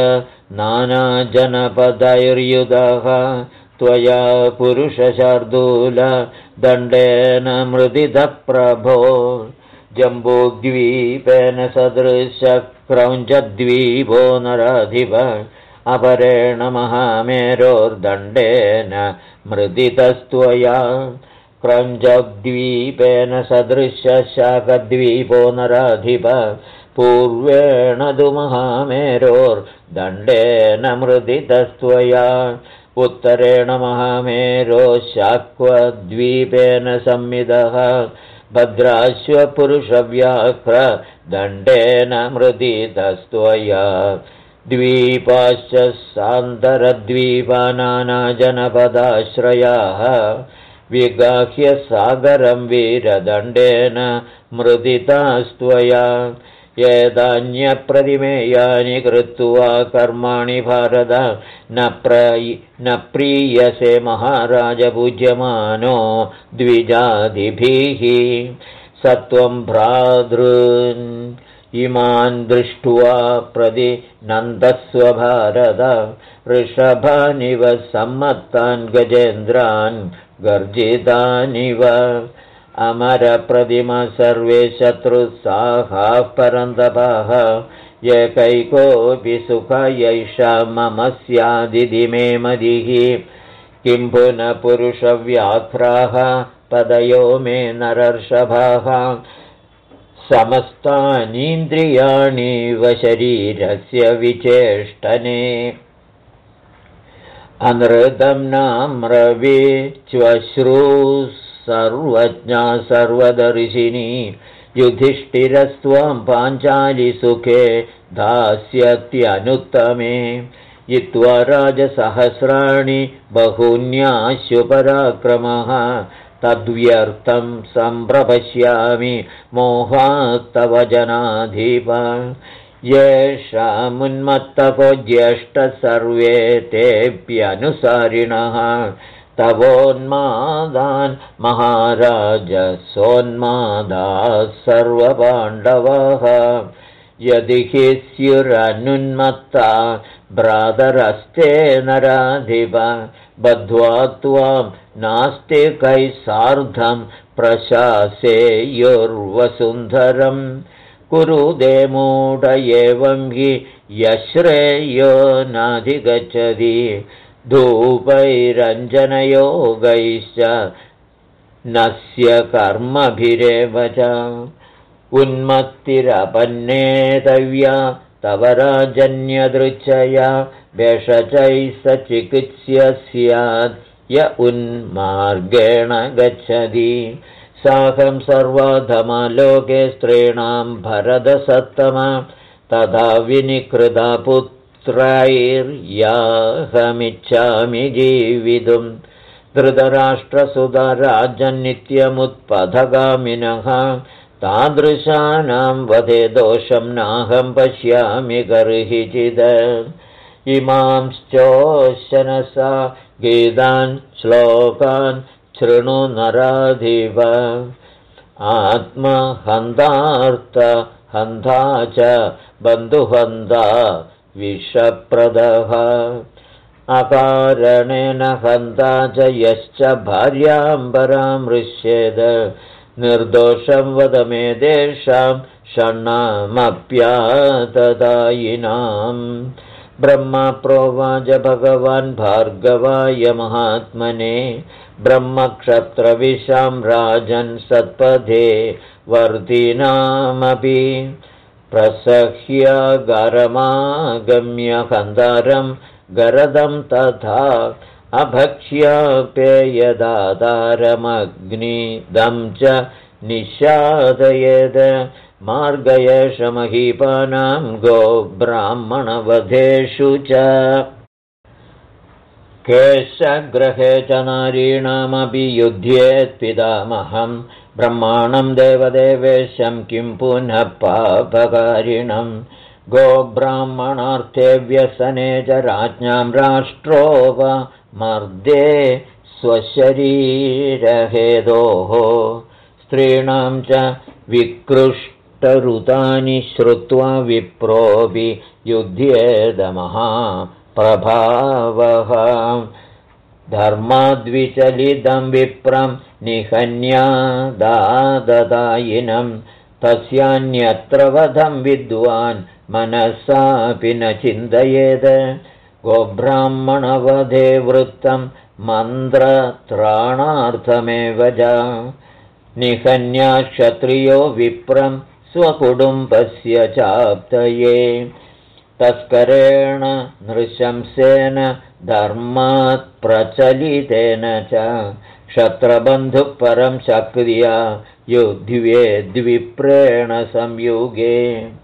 नानाजनपदैर्युधः त्वया पुरुषशार्दूल दण्डेन मृदितः प्रभो जम्बूद्वीपेन सदृशक्रौञ्चद्वीपो नराधिप अपरेण महामेरोर्दण्डेन मृदितस्त्वया क्रौञ्चद्वीपेन सदृशशाकद्वीपो नराधिप पूर्वेण तु महामेरोर्दण्डेन मृदितस्त्वया उत्तरेण महामेरो शाक्वद्वीपेन संमितः भद्राश्वपुरुषव्याघ्र दण्डेन मृदितस्त्वया द्वीपाश्च सान्तरद्वीपा नानाजनपदाश्रयाः विगाह्य सागरं वीरदण्डेन मृदितास्त्वया एतान्यप्रतिमेयानि कृत्वा कर्माणि भारत न प्रीयसे महाराज पूज्यमानो द्विजादिभिः सत्वं भ्रातॄन् इमान् दृष्ट्वा प्रतिनन्दस्व भारत ऋषभानिव सम्मत्तान् गजेन्द्रान् गर्जितानिव अमरप्रतिमा सर्वे शत्रुत्साहाः परन्तपाः एकैकोऽपि सुखायैषा मम स्यादिति मे मदिः किं पुनः पुरुषव्याघ्राः पदयो मे नरर्षभाः समस्तानीन्द्रियाणीव शरीरस्य विचेष्टने अनृतं नाम्रवीच्वश्रूः सर्वज्ञा सर्वदर्शिनी युधिष्ठिरस्त्वां पाञ्चालिसुखे दास्यत्यनुत्तमे जित्वा राजसहस्राणि बहून्याशुपराक्रमः तद्व्यर्थं सम्प्रपश्यामि मोहात्तव जनाधिप येषामुन्मत्तको ज्येष्ठः सर्वे तेऽप्यनुसारिणः तवोन्मादान् महाराज सोन्मादाः सर्वपाण्डवाः यदि हि स्युरनुन्मत्ता भ्रातरस्ते नराधिप बद्ध्वा त्वां नास्तिकैः सार्धं प्रशासेयुर्वसुन्धरम् कुरुदे मूढ एवं हि यश्रेयो नाधिगच्छति धूपैरञ्जनयोगैश्च नस्य कर्मभिरेव च उन्मत्तिरपन्नेतव्या तव राजन्यदृच्छया भेषजैः स चिकित्स्य स्यात् य उन्मार्गेण गच्छति साकं सर्वाधमलोके स्त्रीणां भरतसत्तमा तथा विनिकृता पुत्रैर्याहमिच्छामि जीवितुं धृतराष्ट्रसुतराजन्नित्यमुत्पथगामिनः तादृशानां वधे दोषं नाहं पश्यामि गर्हिचित् इमांश्चोशनसा गीतान् श्लोकान् शृणु नराधिव आत्महन्तार्थहन्ता च बन्धुहन्ता विषप्रदः अकारणेन हन्ता च यश्च भार्यां परामृश्येद निर्दोषं वद मे तेषां षण्णामप्यातदायिनाम् ब्रह्मा प्रोवाच भगवान् भार्गवाय महात्मने ब्रह्मक्षत्रविशां राजन् सत्पथे वर्धिनामपि प्रसह्यगरमागम्य हन्तारं गरदं तथा अभक्ष्यपेयदातारमग्निदं च निषादयेद मार्गयेशमहीपानां गोब्राह्मणवधेषु च केशग्रहे च नारीणामपि युध्येत् पितामहं ब्रह्माणं देवदेवेशं किं पुनः पापकारिणं गोब्राह्मणार्थे व्यसने च राज्ञां राष्ट्रो वा मर्दे स्वशरीरहेदोः स्त्रीणां च विकृष्टरुतानि श्रुत्वा विप्रोऽपि युध्येदमहाप्रभावः धर्माद्विचलितं विप्रं निहन्यादाददायिनं तस्यान्यत्र वधं विद्वान् मनसापि न चिन्तयेत् गोब्राह्मणवधे वृत्तं मन्त्रत्राणार्थमेव च निहन्या क्षत्रियो विप्रं स्वकुटुम्बस्य चाप्तये तस्करेण नृशंसेन धर्मात् प्रचलितेन च क्षत्रबन्धुः परं शक्रिया युध्येद्विप्रेण संयुगे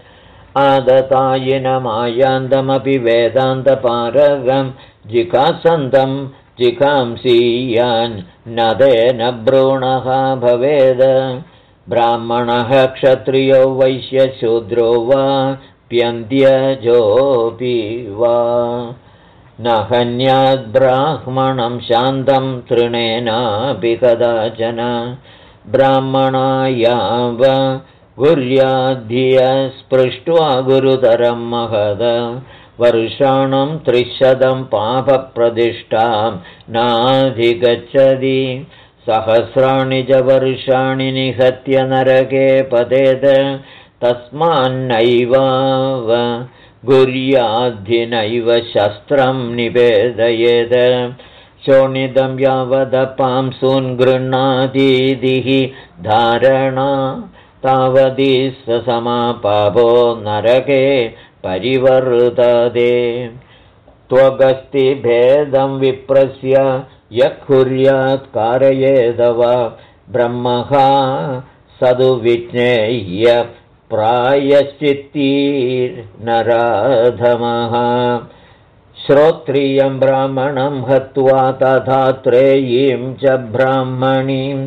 आदतायिनमायान्तमपि वेदान्तपारगं जिघासन्तं जिघांसीयान् नदेन भ्रूणः भवेद ब्राह्मणः क्षत्रियो वैश्यशूद्रो वा प्यन्त्यजोऽपि वा न हन्याद्ब्राह्मणं शान्तं तृणेनापि कदाचन ब्राह्मणायाव गुर्याद्धिय स्पृष्ट्वा गुरुतरं महद वर्षाणं 300 पापप्रदिष्टां नाधिगच्छति सहस्राणि च वर्षाणि निहत्य नरके पतेत् तस्मान्नैवाव गुर्याद्धिनैव शस्त्रं निवेदयेत् शोणितं यावदपांसून् गृह्णातीतिः धारणा तावती स समापापो नरके परिवर्तते त्वगस्तिभेदं विप्रस्य यः कुर्यात् कारयेद वा ब्रह्मः सदुविज्ञेय्य प्रायश्चित्तिर्नराधमः श्रोत्रियं ब्राह्मणं हत्वा तथा त्रेयीं च ब्राह्मणीं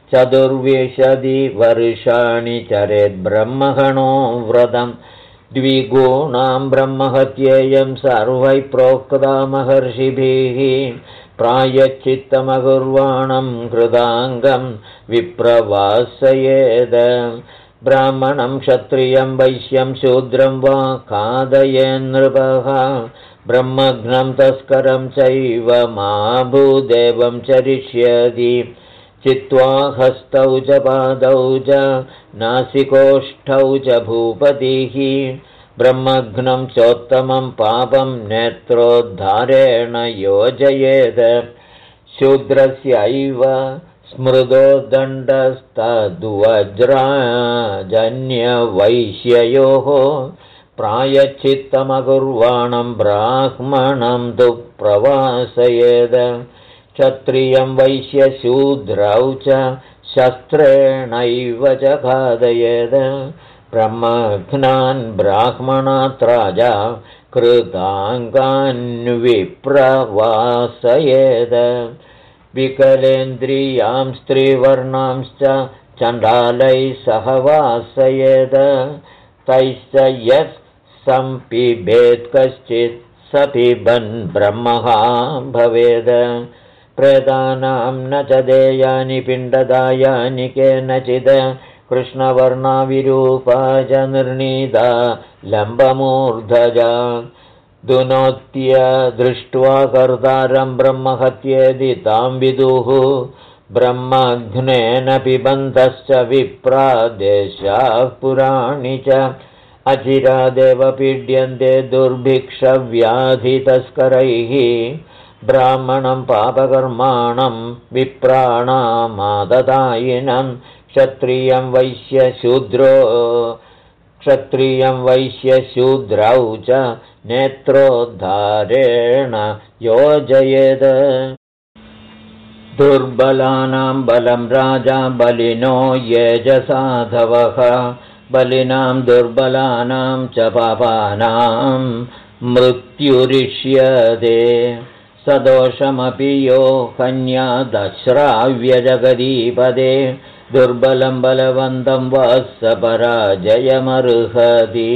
24 वर्षाणि चरेद्ब्रह्मणो व्रतं द्विगुणां ब्रह्महत्येयं सर्वैः प्रोक्ता महर्षिभिः प्रायश्चित्तमकुर्वाणं कृताङ्गं विप्रवासयेद ब्राह्मणं क्षत्रियं वैश्यं शूद्रं वा खादयेन्नृपः ब्रह्मघ्नं तस्करं चैव मा भूदेवं चरिष्यति चित्वा हस्तौ च पादौ च नासिकोष्ठौ च भूपतिः ब्रह्मघ्नं चोत्तमं पापं नेत्रोद्धारेण योजयेत् शूद्रस्यैव स्मृदो दण्डस्तद्वज्राजन्यवैश्ययोः प्रायश्चित्तमकुर्वाणं ब्राह्मणं तु प्रवासयेद क्षत्रियं वैश्यशूद्रौ च शस्त्रेणैव च खादयेद ब्रह्मघ्नान् ब्राह्मणात् राजा कृताङ्गान्विप्रवासयेद विकलेन्द्रियां स्त्रीवर्णांश्च चण्डालैः सह वासयेद तैश्च यः सम्पिबेत् कश्चित् स पिबन् ब्रह्मः भवेद प्रेतानां न च देयानि पिण्डदायानि केनचित् कृष्णवर्णाविरूपा च निर्णीता लम्बमूर्धजा दुनोत्य दृष्ट्वा कर्तारं ब्रह्महत्येदि तां विदुः ब्रह्मघ्नेन पिबन्तश्च विप्रादेशाः पुराणि च अचिरादेव पीड्यन्ते दुर्भिक्षव्याधितस्करैः ब्राह्मणं पापकर्माणं विप्राणामाददायिनं क्षत्रियं वैश्यशूद्रौ च नेत्रोद्धारेण योजयेत् दुर्बलानां बलं राजा बलिनो ये च साधवः बलिनां दुर्बलानां च पापानां मृत्युरिष्यते सदोषमपि यो हन्यादश्राव्यजगदीपदे दुर्बलं बलवन्तं वा स पराजयमर्हति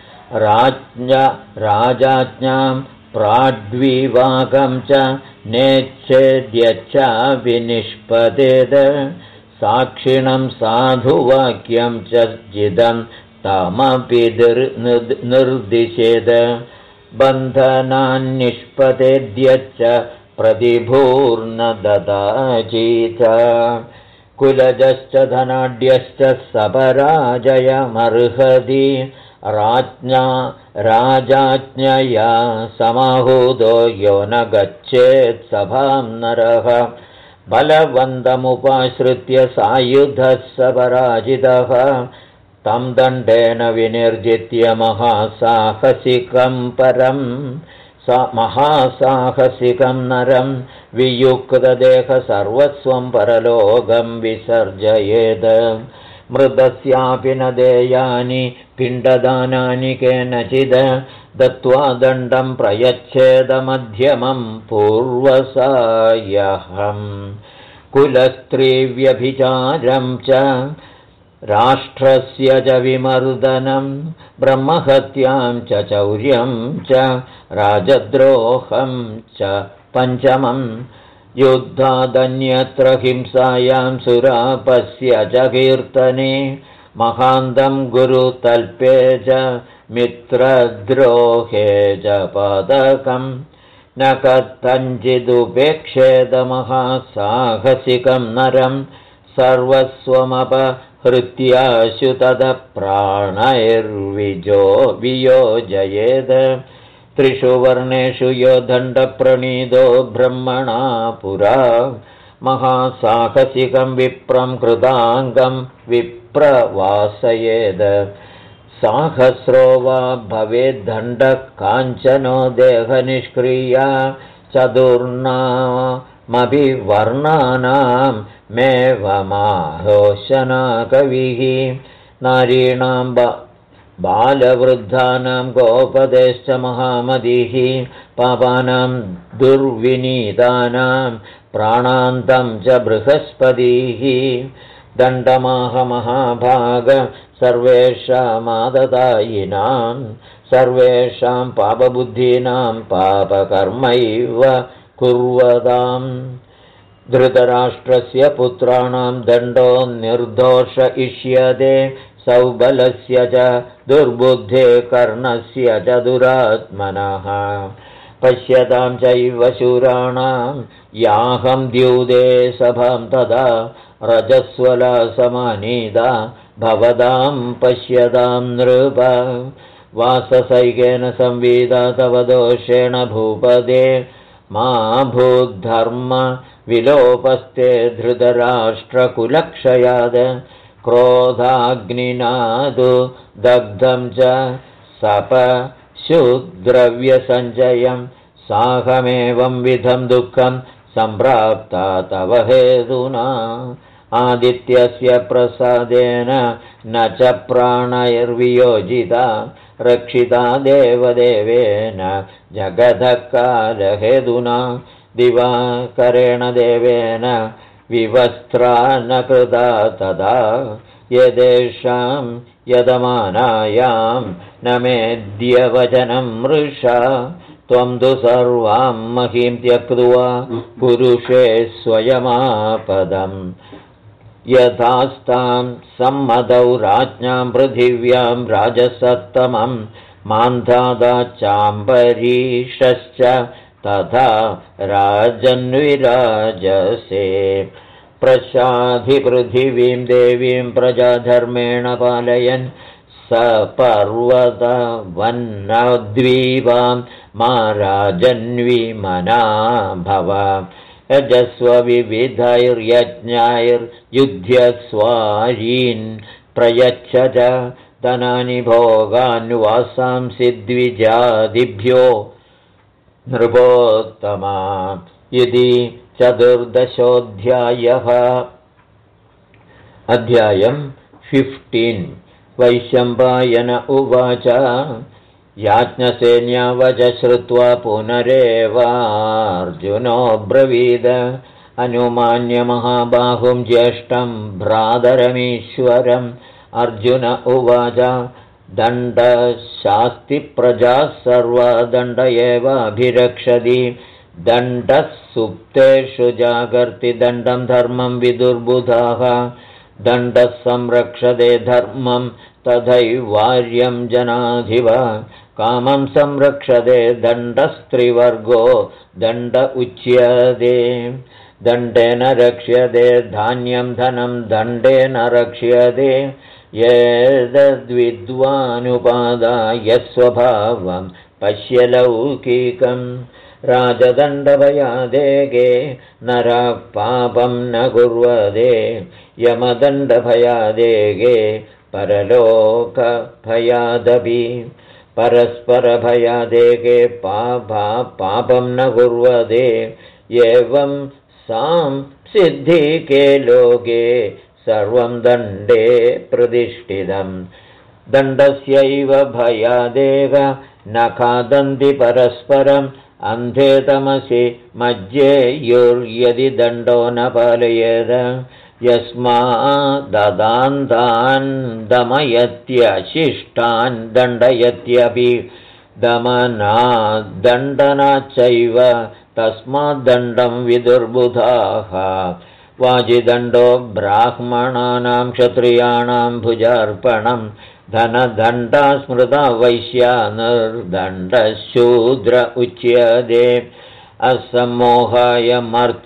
राजाज्ञां प्राड्विवाकं च नेच्छेद्यच्च विनिष्पतेद साक्षिणं साधुवाक्यं च जिदं तमपि निर्दिशेद बन्धनान्निष्पतेद्यच्च प्रतिभूर्न ददाचीत कुलजश्च धनाढ्यश्च सपराजयमर्हति राजाज्ञया समाहूतो यो न गच्छेत् सभां नरः बलवन्तमुपाश्रित्य सायुधः स पराजितः तं दण्डेन विनिर्जित्य महासाहसिकं नरं वियुक्तदेह सर्वस्वं परलोकं विसर्जयेत् मृतस्यापि न देयानि पिण्डदानानि केनचिद् दत्त्वा दण्डं प्रयच्छेदमध्यमं पूर्वसायहम् कुलस्त्रीव्यभिचारं च राष्ट्रस्य च विमर्दनं ब्रह्महत्यां च चौर्यं च राजद्रोहं च पञ्चमं युद्धादन्यत्र हिंसायां सुरापस्य च कीर्तने महान्तं गुरुतल्पे च मित्रद्रोहे च पादकं न कथञ्चिदुपेक्षेदमहासाहसिकं नरं सर्वस्वमपहृत्याशु तदप्राणैर्वियोजयेद त्रिषु वर्णेषु यो दण्डप्रणीतो ब्रह्मणा पुरा महासाहसिकं विप्रं कृताङ्गं विप्रवासयेद साहस्रो वा भवेद्दण्डः काञ्चनो देहनिष्क्रिया चतुर्णामभिवर्णानां मेवमाहोशना कविः नारीणां बालवृद्धानां गोपदेश्च महामतिः पापानां दुर्विनीतानां प्राणान्तं च बृहस्पतिः दण्डमाह महाभाग सर्वेषामाददायिनां सर्वेषां पापबुद्धीनां पापकर्मैव कुर्वताम् धृतराष्ट्रस्य पुत्राणां दण्डो निर्दोष इष्यते सौबलस्य च दुर्बुद्धे कर्णस्य च दुरात्मनः पश्यतां चैव शूराणां याहं द्यूते सभां तदा रजस्वला समानीता भवतां पश्यतां नृप वाससैकेन संविदा तव दोषेण भूपदे मा भूद्धर्म विलोपस्ते धृतराष्ट्रकुलक्षयाद क्रोधाग्निनादु दग्धं च सपशुद्रव्यसञ्चयं साहमेवं विधं दुःखं सम्प्राप्ता तव हेतुना आदित्यस्य प्रसादेन न च प्राणैर्वियोजिता रक्षिता देवदेवेन जगदकालहेतुना दिवाकरेण देवेन विवस्त्रा न कृता तदा यदेषां यदमानायां न मेद्यवचनं मृषा त्वं तु सर्वां महीं त्यक्त्वा पुरुषे स्वयमापदम् यथास्तां सम्मतौ राज्ञां पृथिव्यां राजसत्तमं मान्धाता चाम्बरीषश्च तथा राजन्विराजसे प्रशाधिपृथिवीं देवीं प्रजाधर्मेण पालयन् स पर्वतवन्नद्वीपां मा राजन्विमना भव यजस्व विविधैर्यज्ञैर्युध्यस्वारीन् प्रयच्छ च धनानि भोगान् वासांसि द्विजादिभ्यो नृपोत्तमा इति 14 अध्यायं 15 वैशम्पायन उवाच याज्ञसेन्यावच श्रुत्वा पुनरेवार्जुनोऽब्रवीद अनुमान्य महाबाहुं ज्येष्ठं भ्रातरमीश्वरम् अर्जुन उवाच दण्डशास्तिप्रजाः सर्वा दण्ड एवाभिरक्षति दण्डः सुप्तेषु जागर्ति दण्डं धर्मं विदुर्बुधाः दण्डः संरक्षते धर्मं तथैवार्यं जनाधिव कामं संरक्षते दण्डस्त्रिवर्गो दण्ड उच्यते दण्डेन रक्ष्यते धान्यं धनं दण्डेन रक्ष्यते येतद्विद्वानुपादाय स्वभावं पश्य लौकिकं राजदण्डभयादेगे नरः पापं न कुर्वते यमदण्डभयादेगे परलोकभयादपि परस्परभयादेगे पापं न कुर्वते एवं सां सिद्धिके लोके सर्वं दण्डे प्रतिष्ठितं दण्डस्यैव भयादेव न खादन्ति परस्परम् अन्धे तमसि मध्ये युर्यदि दण्डो न पालयेद यस्माददान्तान् दमयत्यशिष्टान् दण्डयत्यपि दमनाद्दण्डनाच्चैव तस्माद्दण्डं विदुर्बुधाः वाजिदण्डो ब्राह्मणानां क्षत्रियाणां भुजार्पणं धनदण्डा स्मृता वैश्या निर्दण्डशूद्र उच्यते असम्मोहाय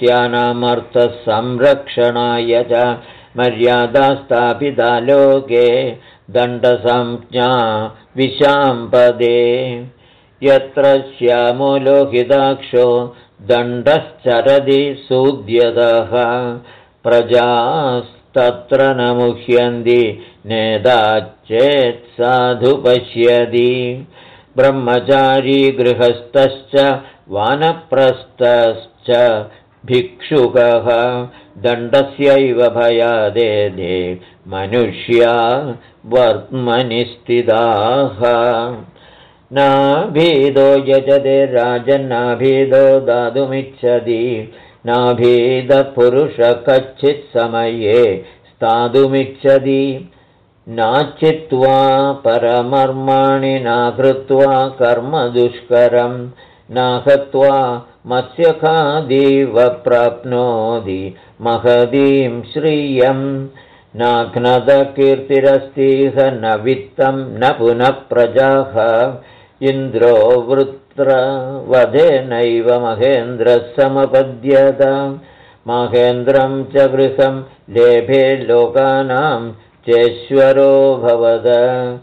मर्त्यानामर्थसंरक्षणाय च मर्यादा स्थापिता लोके दण्डसंज्ञा विशाम्पदे यत्र श्यामो लोहिताक्षो दण्डश्चरति सूद्यतः प्रजास्तत्र न मुह्यन्ति नेदाच्चेत् साधु पश्यति ब्रह्मचारी गृहस्थश्च वानप्रस्थश्च भिक्षुकः दण्डस्यैव भयादेदे मनुष्या वर्त्मनि स्थिताः नाभीदो यजते राजन्नाभीदो दातुमिच्छति नाभीदपुरुषः कच्चित् समये स्थातुमिच्छति नाचित्वा परमर्माणि नाकृत्वा कर्म दुष्करं नाहत्वा मत्स्यखादीव प्राप्नोति महतीं श्रियं नाघ्नदकीर्तिरस्तीह न वित्तं न पुनः प्रजाः इन्द्रो वृत्रवधेनैव महेन्द्रः समपद्यत महेन्द्रं च गृहं लेभे लोकानां चेश्वरो भवद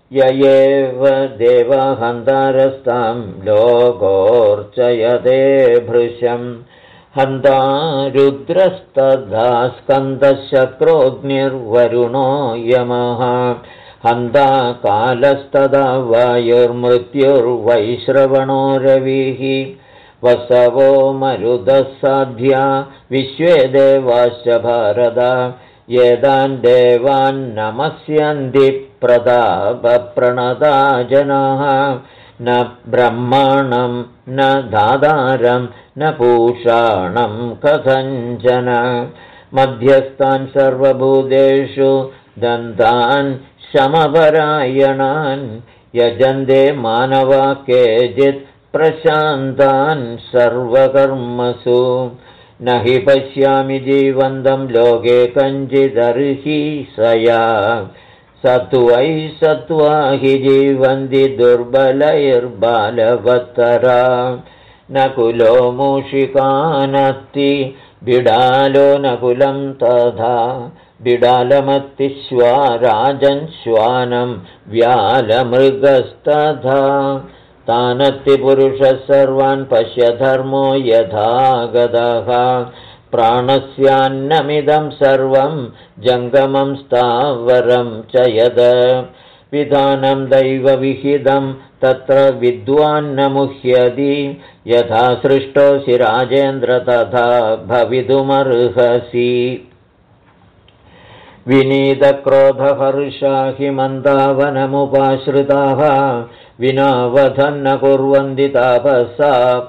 य एव देवहन्तारस्तां लोकोर्चयते भृशम् हन्ता रुद्रस्तथा स्कन्दशक्रोऽग्निर्वरुणो यमः हन्ता कालस्तदा वायुर्मृत्युर्वैश्रवणो रविः वसवो मरुदः साध्या विश्वे देवाश्च भारत येदान् देवान् नमस्यन्ति प्रतापप्रणता जनाः न ब्रह्माणं न दातारं न पूषाणं कथञ्चन मध्यस्थान् सर्वभूतेषु दन्तान् शमपरायणान् यजन्ते मानवा केचित् प्रशान्तान् सर्वकर्मसु न हि पश्यामि जीवन्तं लोके कञ्चिदर्हीसया सत्त्वैः सत्त्वा हि जीवन्ति दुर्बलैर्बालवत्तरा न कुलो मूषिकानत्ति बिडालो न कुलं तथा बिडालमत्तिश्वा राजन् श्वानं व्यालमृगस्तथा तानत्ति पुरुषः सर्वान् पश्य धर्मो यथा गतः प्राणस्यान्नमिदं सर्वं जङ्गमं स्थावरं च यद विधानं दैवविहितं तत्र विद्वान् न मुह्यति यथा सृष्टोऽसि राजेन्द्र तथा भवितुमर्हसि विनीतक्रोधहर्षा हिमन्तावनमुपाश्रिताः विना वधं न कुर्वन्ति तापसा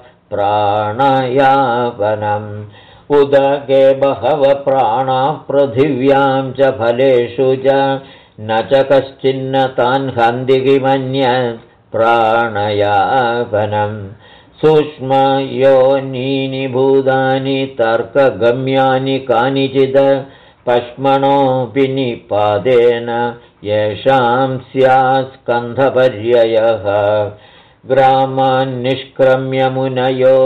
प्राणायापनम् उदके बहवः प्राणाः पृथिव्यां च फलेषु च न च कश्चिन्न तान् हन्ति किमन्यत् प्राणयापनम् सूक्ष्मयोनीनि भूतानि तर्कगम्यानि कानिचित् पश्मणोऽपि निपातेन येषां स्यात् स्कन्धपर्ययः ग्रामान् निष्क्रम्य मुनयो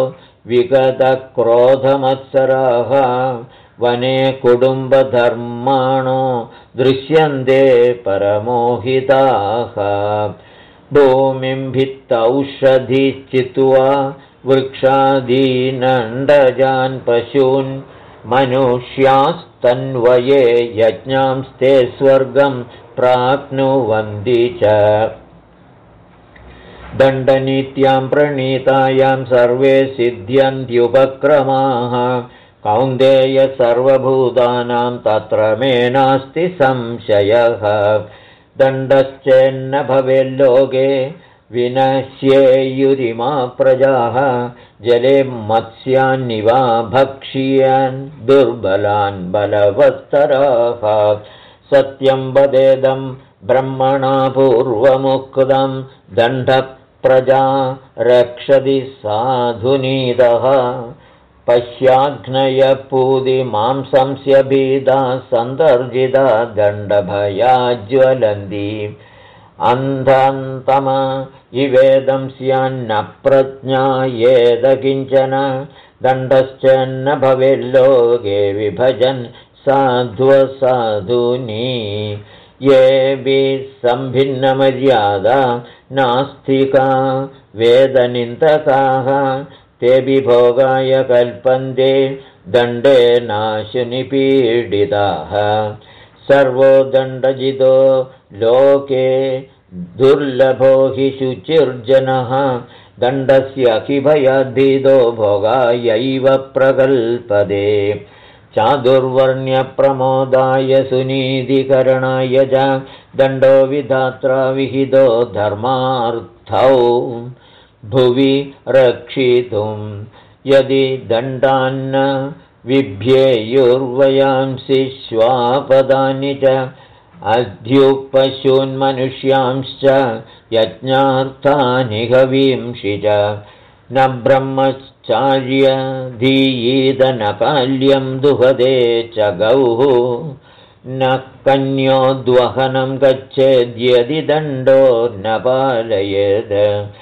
विगतक्रोधमत्सराः वने कुटुम्बधर्माणो दृश्यन्ते परमोहिताः भूमिं भित्तौषधि चित्वा वृक्षादीनण्डजान् पशून् मनुष्यास्तन्वये यज्ञांस्ते स्वर्गं प्राप्नुवन्ति च दण्डनीत्यां प्रणीतायां सर्वे सिद्ध्यन्त्युपक्रमाः कौन्तेय सर्वभूतानां तत्र मे नास्ति संशयः दण्डश्चेन्न भवेल्लोके विनश्येयुरिमा प्रजाः जले मत्स्यान्निवा भक्ष्यान् दुर्बलान् बलवत्तराः सत्यं वदेदं ब्रह्मणा पूर्वमुक्तं दण्डप्रजा रक्षति साधुनीतः पश्याग्नयपूदिमांसंस्य भीदा सन्तर्जिता दण्डभयाज्वलन्ति अन्धन्तम इवेदं स्यान्न प्रज्ञा येद किञ्चन दण्डश्च न भवेल्लोके विभजन् साध्वसाधूनि येभिः सम्भिन्नमर्यादा नास्तिका वेदनिन्दकाः तेभिः भोगाय कल्पन्ते दण्डेनाशुनिपीडिताः सर्वो दण्डजितो लोके दुर्लभो हि शुचिर्जनः दण्डस्य हि भयाद्भीतो भोगायैव प्रकल्पते चादुर्वर्ण्यप्रमोदाय सुनीतिकरणाय च दण्डो विधात्रा विहितो धर्मार्थौ भुवि रक्षितुं यदि दण्डान्न विभ्येयुर्वयांसि श्वापदानि च अध्युपशून्मनुष्यांश्च यज्ञार्थानि हवींषि च न ब्रह्मचार्यधीयीद न काल्यं दुहदे च गौः न कन्योद्वहनं गच्छेद्यदि दण्डो न पालयेत्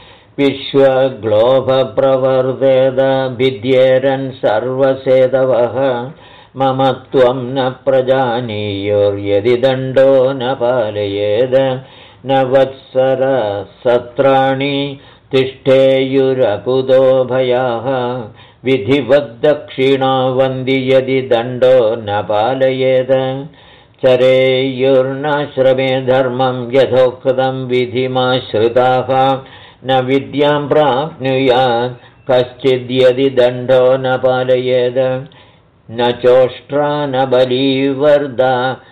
विश्वग्लोभप्रवर्तेद भिद्येरन् सर्वसेदवः मम त्वं न प्रजानीयुर्यदि दण्डो न पालयेद न वत्सरसत्राणि तिष्ठेयुरकुतो भयाः विधिवद्दक्षिणा वन्दि यदि दण्डो न पालयेद चरेयुर्नाश्रमे धर्मं यथोक्तं विधिमाश्रिताः न विद्यां प्राप्नुयात् कश्चिद्यदि दण्डो न पालयेद न चोष्ट्रा न बलीवर्दा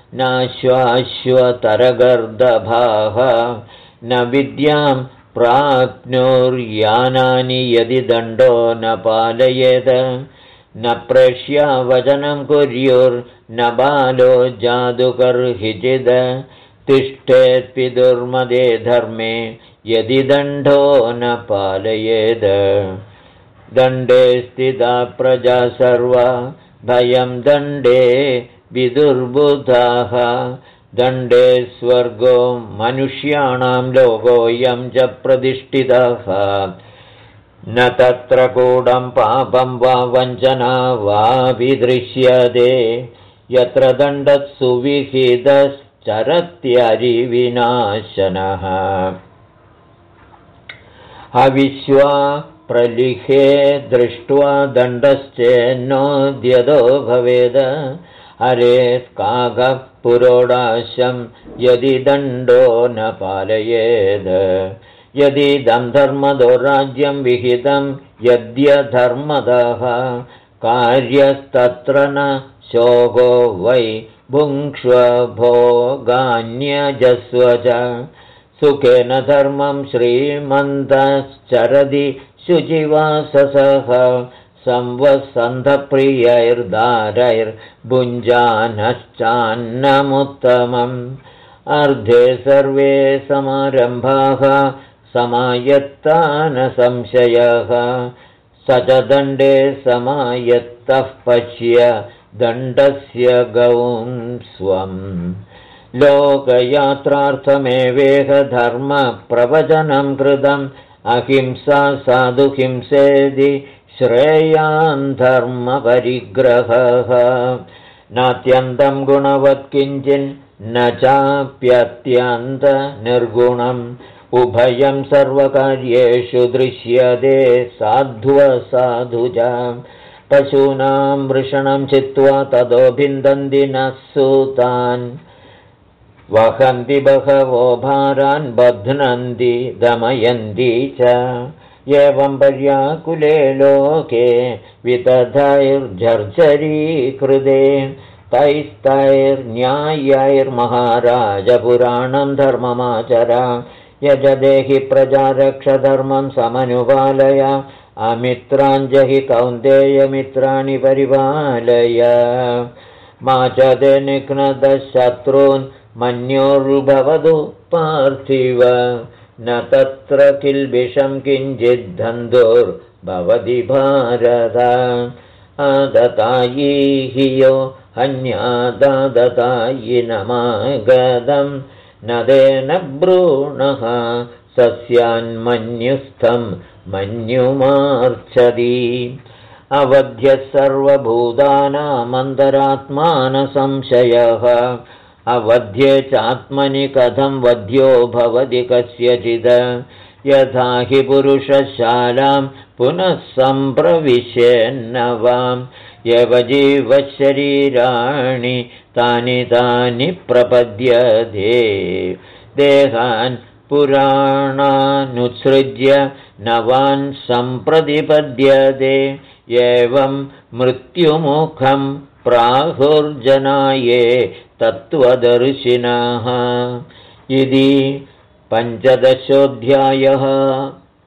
नाश्वाश्वतरगर्दभाः न विद्यां प्राप्नुर्यानानि यदि दण्डो न पालयेद न प्रेष्या वचनं कुर्युर्न बालो जादुकर्हिचिद तिष्ठेत्पितुर्मदे धर्मे यदि दण्डो न पालयेद दण्डे स्थिता प्रजा सर्वा भयं दण्डे विदुर्बुधाः दण्डे स्वर्गो मनुष्याणां लोकोऽयं च प्रतिष्ठितः न तत्र कूढं पापं वा वञ्चना वा विदृश्यते यत्र दण्डः सुविहितश्चरत्यरिविनाशनः अविश्वा प्रलिखे दृष्ट्वा दण्डश्चेन्नोद्यतो भवेद हरेत् काकः पुरोडाशं यदि दण्डो न पालयेद यदिदं धर्मदो राज्यं विहितं यद्यधर्मदः कार्यस्तत्र न शोको वै भुङ्क्ष्वभोगान्यजस्व च सुखेन धर्मं श्रीमन्तश्चरति शुचिवाससः संवत्सन्धप्रियैर्दारैर्भुञ्जानश्चान्नमुत्तमम् अर्धे सर्वे समारम्भाः समायत्ता न संशयः स च दण्डे समायत्तः पश्य दण्डस्य गौं स्वम् लोकयात्रार्थमेवेह धर्मप्रवचनं कृतम् अहिंसा साधुहिंसेदि श्रेयान् धर्मपरिग्रहः नात्यन्तं गुणवत् किञ्चिन्न चाप्यत्यन्तनिर्गुणम् उभयं सर्वकार्येषु दृश्यते साध्वसाधु च पशूनां वृषणं चित्वा ततो भिन्दन्ति नः सूतान् वहन्ति बहवो भारान् बध्नन्ति दमयन्ति च एवं पर्याकुले लोके वितथैर्झर्झरीकृते तैस्तैर्न्यायैर्महाराजपुराणं धर्ममाचर यजदेहि प्रजा रक्षधर्मं समनुपालय अमित्राञ्जहि कौन्तेयमित्राणि परिपालय मा च ते निघ्नतशत्रून् मन्योर्भवतु पार्थिव न तत्र किल्बिषं किञ्चिद्धन्धुर्भवति भारत आदतायी हि यो हन्यादादतायि नमागतं न तेन भ्रूणः सस्यान्मन्युस्थं मन्युमार्च्छति अवध्यः सर्वभूतानामन्तरात्मान अवध्ये चात्मनि कथं वध्यो भवति कस्यचित् यथा हि पुरुषशालां पुनः सम्प्रविशेन्नवां यवजीवशरीराणि तानि तानि प्रपद्यते देहान् पुराणानुत्सृज्य नवान् सम्प्रतिपद्यते एवं मृत्युमुखं प्राहुर्जनाये तत्त्वदर्शिनः इति 15 अध्यायः।